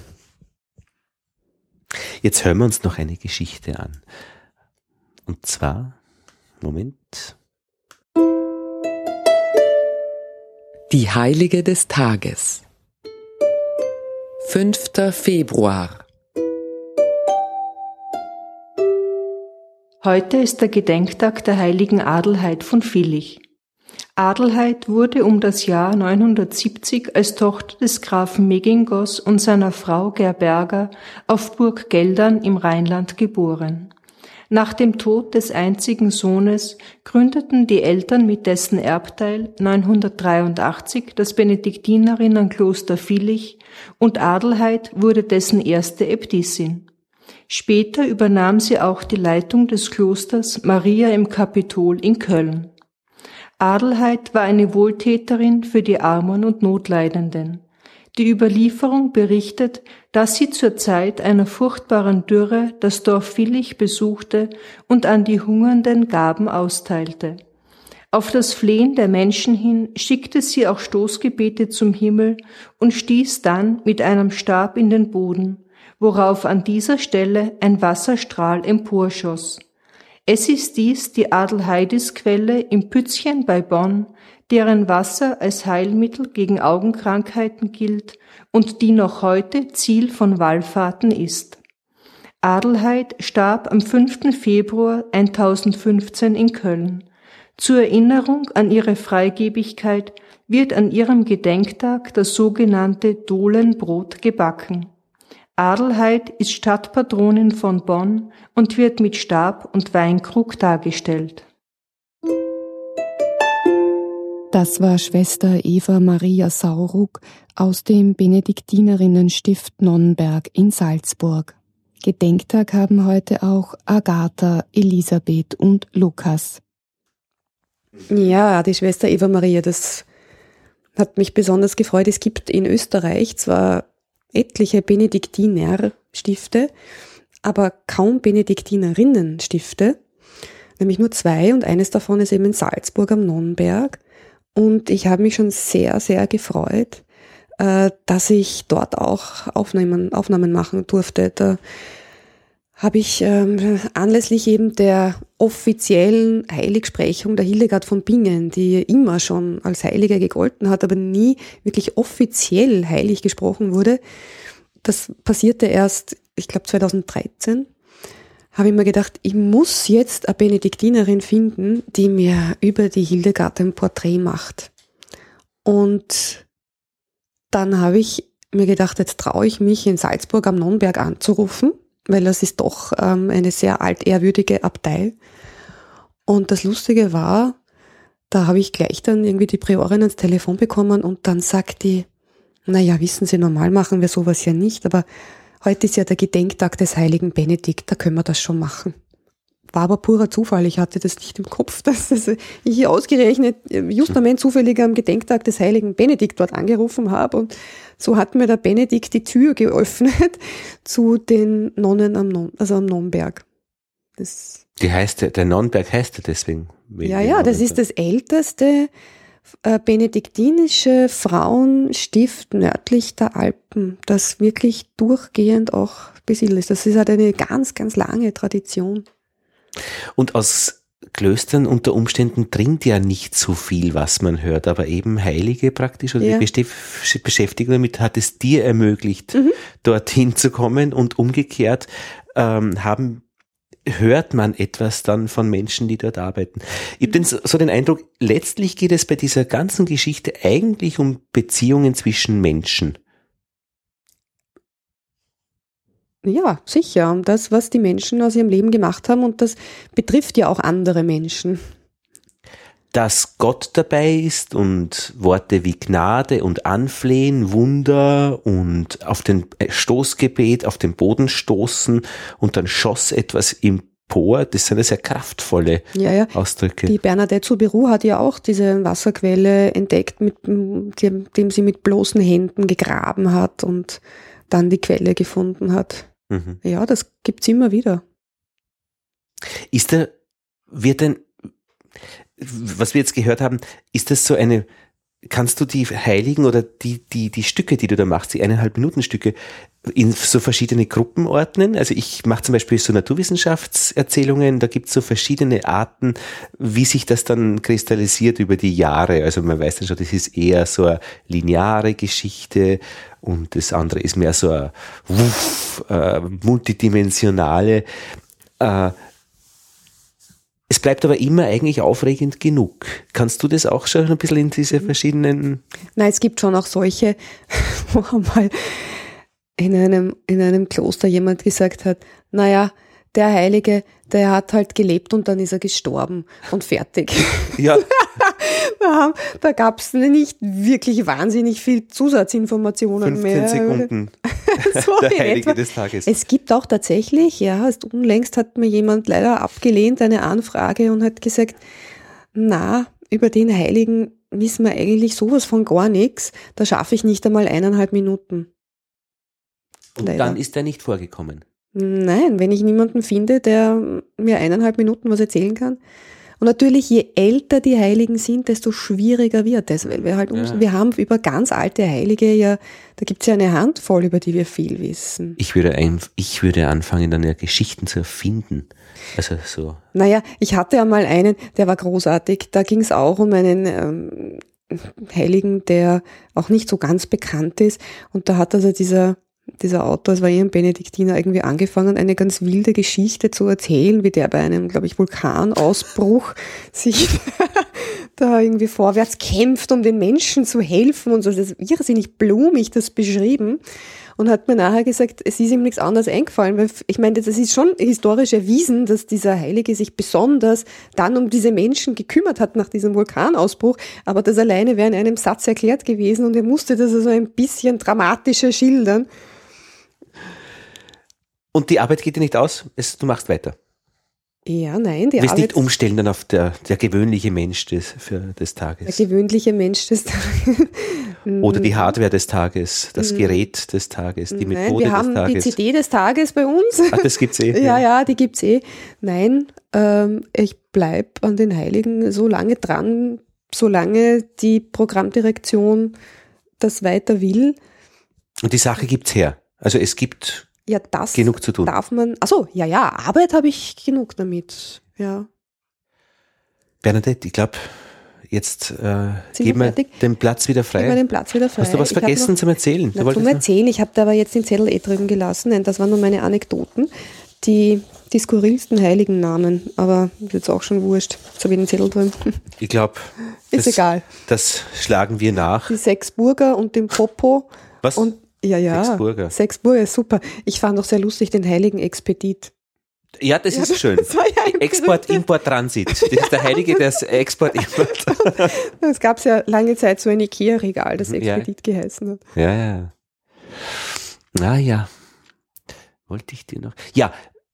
Jetzt hören wir uns noch eine Geschichte an. Und zwar, Moment. Die Heilige des Tages. fünfter Februar. Heute ist der Gedenktag der heiligen Adelheid von Vilich. Adelheid wurde um das Jahr neunhundertsiebzig als Tochter des Grafen Megingos und seiner Frau Gerberga auf Burg Geldern im Rheinland geboren. Nach dem Tod des einzigen Sohnes gründeten die Eltern mit dessen Erbteil neunhundertdreiundachtzig das Benediktinerinnenkloster Vilich und Adelheid wurde dessen erste Äbtissin. Später übernahm sie auch die Leitung des Klosters Maria im Kapitol in Köln. Adelheid war eine Wohltäterin für die Armen und Notleidenden. Die Überlieferung berichtet, dass sie zur Zeit einer furchtbaren Dürre das Dorf Vilich besuchte und an die Hungernden Gaben austeilte. Auf das Flehen der Menschen hin schickte sie auch Stoßgebete zum Himmel und stieß dann mit einem Stab in den Boden, worauf an dieser Stelle ein Wasserstrahl emporschoss. Es ist dies die Adelheidisquelle im Pützchen bei Bonn, deren Wasser als Heilmittel gegen Augenkrankheiten gilt und die noch heute Ziel von Wallfahrten ist. Adelheid starb am fünften Februar eintausendfünfzehn in Köln. Zur Erinnerung an ihre Freigebigkeit wird an ihrem Gedenktag das sogenannte Dohlenbrot gebacken. Adelheid ist Stadtpatronin von Bonn und wird mit Stab und Weinkrug dargestellt. Das war Schwester Eva Maria Sauruck aus dem Benediktinerinnenstift Nonnberg in Salzburg. Gedenktag haben heute auch Agatha, Elisabeth und Lukas. Ja, die Schwester Eva Maria, das hat mich besonders gefreut. Es gibt in Österreich zwar etliche Benediktinerstifte, aber kaum Benediktinerinnenstifte, nämlich nur zwei, und eines davon ist eben in Salzburg am Nonnberg. Und ich habe mich schon sehr, sehr gefreut, dass ich dort auch Aufnahmen, Aufnahmen machen durfte. Da habe ich ähm, anlässlich eben der offiziellen Heiligsprechung der Hildegard von Bingen, die immer schon als Heilige gegolten hat, aber nie wirklich offiziell heilig gesprochen wurde, das passierte erst, ich glaube zweitausenddreizehn, habe ich mir gedacht, ich muss jetzt eine Benediktinerin finden, die mir über die Hildegard ein Porträt macht. Und dann habe ich mir gedacht, jetzt traue ich mich in Salzburg am Nonnberg anzurufen, weil das ist doch ähm, eine sehr altehrwürdige Abtei. Und das Lustige war, da habe ich gleich dann irgendwie die Priorin ans Telefon bekommen und dann sagt die, naja, wissen Sie, normal machen wir sowas ja nicht, aber heute ist ja der Gedenktag des heiligen Benedikt, da können wir das schon machen. War aber purer Zufall, ich hatte das nicht im Kopf, dass das ich ausgerechnet justament zufällig am Gedenktag des heiligen Benedikt dort angerufen habe, und so hat mir der Benedikt die Tür geöffnet zu den Nonnen am, non, also am Nonnberg. Das Die heißt, der Nonnberg heißt er deswegen. Ja, ja, das ist das älteste äh, benediktinische Frauenstift nördlich der Alpen, das wirklich durchgehend auch besiedelt ist. Das ist halt eine ganz, ganz lange Tradition. Und aus Klöstern unter Umständen dringt ja nicht so viel, was man hört, aber eben Heilige praktisch oder Ja. die Beschäftigung damit hat es dir ermöglicht, mhm. dorthin zu kommen, und umgekehrt ähm, haben hört man etwas dann von Menschen, die dort arbeiten. Ich habe so den Eindruck, letztlich geht es bei dieser ganzen Geschichte eigentlich um Beziehungen zwischen Menschen. Ja, sicher. Um das, was die Menschen aus ihrem Leben gemacht haben, und das betrifft ja auch andere Menschen. Dass Gott dabei ist und Worte wie Gnade und Anflehen, Wunder und auf den Stoßgebet, auf den Boden stoßen und dann schoss etwas empor, das sind ja sehr kraftvolle ja, ja. Ausdrücke. Die Bernadette Soubirous hat ja auch diese Wasserquelle entdeckt, mit dem, dem sie mit bloßen Händen gegraben hat und dann die Quelle gefunden hat. Mhm. Ja, das gibt's immer wieder. Ist da, wird denn, was wir jetzt gehört haben, ist das so eine, kannst du die Heiligen oder die, die, die Stücke, die du da machst, die eineinhalb Minuten Stücke, in so verschiedene Gruppen ordnen? Also ich mache zum Beispiel so Naturwissenschaftserzählungen, da gibt es so verschiedene Arten, wie sich das dann kristallisiert über die Jahre. Also man weiß dann schon, das ist eher so eine lineare Geschichte und das andere ist mehr so eine wuff, äh, multidimensionale. Äh, Es bleibt aber immer eigentlich aufregend genug. Kannst du das auch schon ein bisschen in diese verschiedenen... Nein, es gibt schon auch solche, wo einmal in einem, in einem Kloster jemand gesagt hat, naja, der Heilige, der hat halt gelebt und dann ist er gestorben und fertig. Ja. da da gab es nicht wirklich wahnsinnig viel Zusatzinformationen fünfzehn mehr. Sekunden. So der Heilige etwa. des Tages. Es gibt auch tatsächlich, ja, erst unlängst hat mir jemand leider abgelehnt, eine Anfrage, und hat gesagt, na, über den Heiligen wissen wir eigentlich sowas von gar nichts, da schaffe ich nicht einmal eineinhalb Minuten. Und leider. Dann ist er nicht vorgekommen. Nein, wenn ich niemanden finde, der mir eineinhalb Minuten was erzählen kann. Und natürlich, je älter die Heiligen sind, desto schwieriger wird es, weil wir halt, ja. wir haben über ganz alte Heilige ja, da gibt es ja eine Handvoll, über die wir viel wissen. Ich würde, ein, ich würde anfangen, dann ja Geschichten zu erfinden. Also so. Naja, ich hatte einmal einen, der war großartig, da ging es auch um einen ähm, Heiligen, der auch nicht so ganz bekannt ist, und da hat also dieser Dieser Autor, es war eh ein Benediktiner, irgendwie angefangen, eine ganz wilde Geschichte zu erzählen, wie der bei einem, glaube ich, Vulkanausbruch sich da irgendwie vorwärts kämpft, um den Menschen zu helfen und so. Das ist irrsinnig blumig, das beschrieben. Und hat mir nachher gesagt, es ist ihm nichts anderes eingefallen, weil ich meine, das ist schon historisch erwiesen, dass dieser Heilige sich besonders dann um diese Menschen gekümmert hat nach diesem Vulkanausbruch, aber das alleine wäre in einem Satz erklärt gewesen und er musste das also ein bisschen dramatischer schildern. Und die Arbeit geht dir nicht aus, es, du machst weiter. Ja, nein, die du willst Arbeit... nicht umstellen dann auf der, der gewöhnliche Mensch des, für, des Tages. Der gewöhnliche Mensch des Tages. Oder die Hardware des Tages, das Gerät des Tages, die nein, Methode des Tages. Wir haben die C D des Tages bei uns. Ach, das gibt's eh. Ja, ja, die gibt's eh. Nein, ähm, ich bleib an den Heiligen so lange dran, solange die Programmdirektion das weiter will. Und die Sache gibt's her. Also es gibt... Ja, das genug zu tun. Darf man, achso, ja, ja, Arbeit habe ich genug damit, ja. Bernadette, ich glaube, jetzt äh, Sind geben wir wir den Platz wieder frei. Geben wir den Platz wieder frei. Hast du was Ich vergessen noch, zum Erzählen? Na, Du zum noch- Erzählen, ich habe da aber jetzt den Zettel eh drüben gelassen, nein, das waren nur meine Anekdoten, die, die skurrilsten Heiligennamen, aber ist jetzt auch schon wurscht, jetzt habe ich den Zettel drüben. Ich glaube, Ist das, egal. das schlagen wir nach. Die Sechsburger und den Popo. Was? Und ja, ja. Sechsburger. Sechsburger, super. Ich fand auch sehr lustig den Heiligen Expedit. Ja, das Ja, ist schön. das war ja ein Export, berühmter- Import, Transit. Das ist der Heilige des Export, Import. Es gab ja lange Zeit so ein Ikea-Regal, das Ja. Expedit geheißen hat. Ja, ja. Na ja. Wollte ich dir noch... Ja,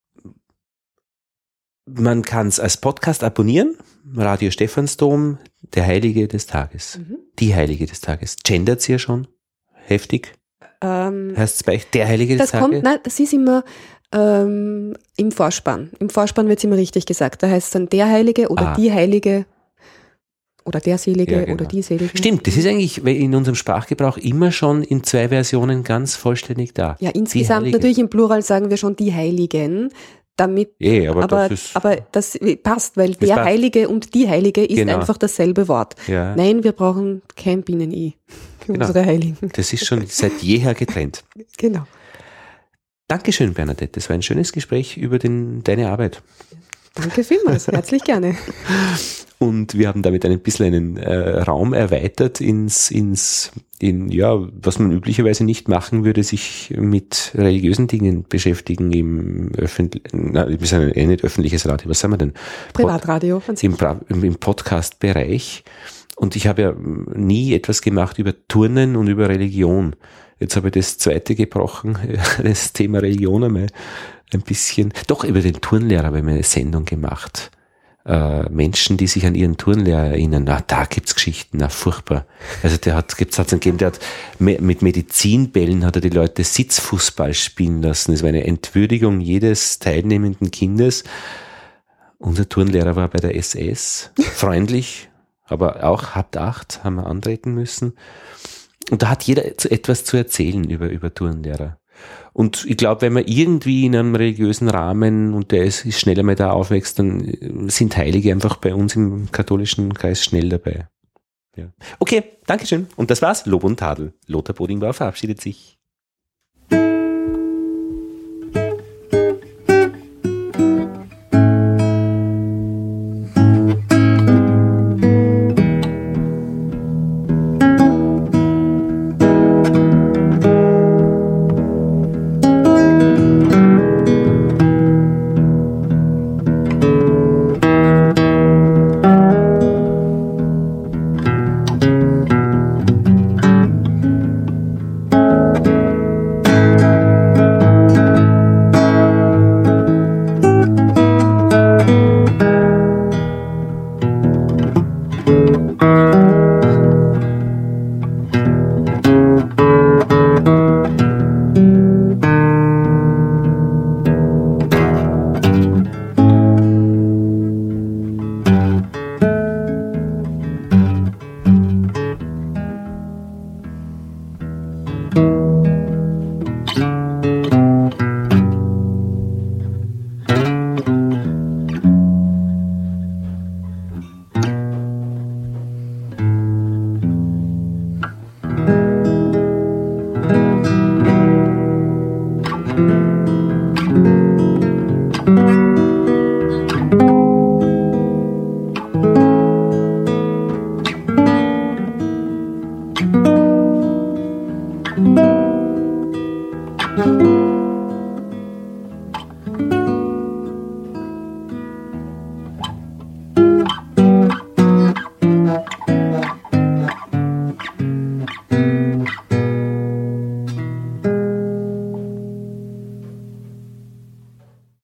man kann es als Podcast abonnieren. Radio Stephansdom, der Heilige des Tages. Mhm. Die Heilige des Tages. Gendert sie ja schon. Heftig. Ähm, Heißt es bei euch der Heilige des das kommt, Tages? nein, das ist immer ähm, im Vorspann. Im Vorspann wird es immer richtig gesagt. Da heißt es dann der Heilige oder Ah. die Heilige oder der Selige Ja, genau. oder die Selige. Stimmt, das ist eigentlich in unserem Sprachgebrauch immer schon in zwei Versionen ganz vollständig da. Ja, Die insgesamt Heilige. natürlich im Plural sagen wir schon die Heiligen. Damit, Eh, aber, aber, das ist... aber das passt, weil der passt. Heilige und die Heilige ist Genau. einfach dasselbe Wort. ja, Nein, wir brauchen kein Binnen-I für Genau. unsere Heiligen. das ist schon seit jeher getrennt. Genau. Dankeschön, Bernadette. Das war ein schönes Gespräch über den, deine Arbeit. Danke vielmals. Herzlich gerne. Und wir haben damit ein bisschen einen äh, Raum erweitert ins, ins, in, ja, was man üblicherweise nicht machen würde, sich mit religiösen Dingen beschäftigen im öffentlichen, na, wir sind eh nicht öffentliches Radio, was sagen wir denn? Privatradio. an sich. Im, Bra- im im Podcast-Bereich. Und ich habe ja nie etwas gemacht über Turnen und über Religion. Jetzt habe ich das zweite gebrochen, das Thema Religion einmal ein bisschen, doch über den Turnlehrer habe ich eine Sendung gemacht. Äh, Menschen, die sich an ihren Turnlehrer erinnern, na, da gibt's Geschichten, na, furchtbar. Also der hat, gibt's, hat's einen gegeben, der hat me- mit Medizinbällen hat er die Leute Sitzfußball spielen lassen. Das war eine Entwürdigung jedes teilnehmenden Kindes. Unser Turnlehrer war bei der S S, freundlich, aber auch habt Acht, haben wir antreten müssen. Und da hat jeder zu- etwas zu erzählen über, über Turnlehrer. Und ich glaube, wenn man irgendwie in einem religiösen Rahmen, und der ist, ist schnell einmal da aufwächst, dann sind Heilige einfach bei uns im katholischen Kreis schnell dabei. Ja. Okay, Dankeschön. Und das war's. Lob und Tadel. Lothar Bodingbauer verabschiedet sich.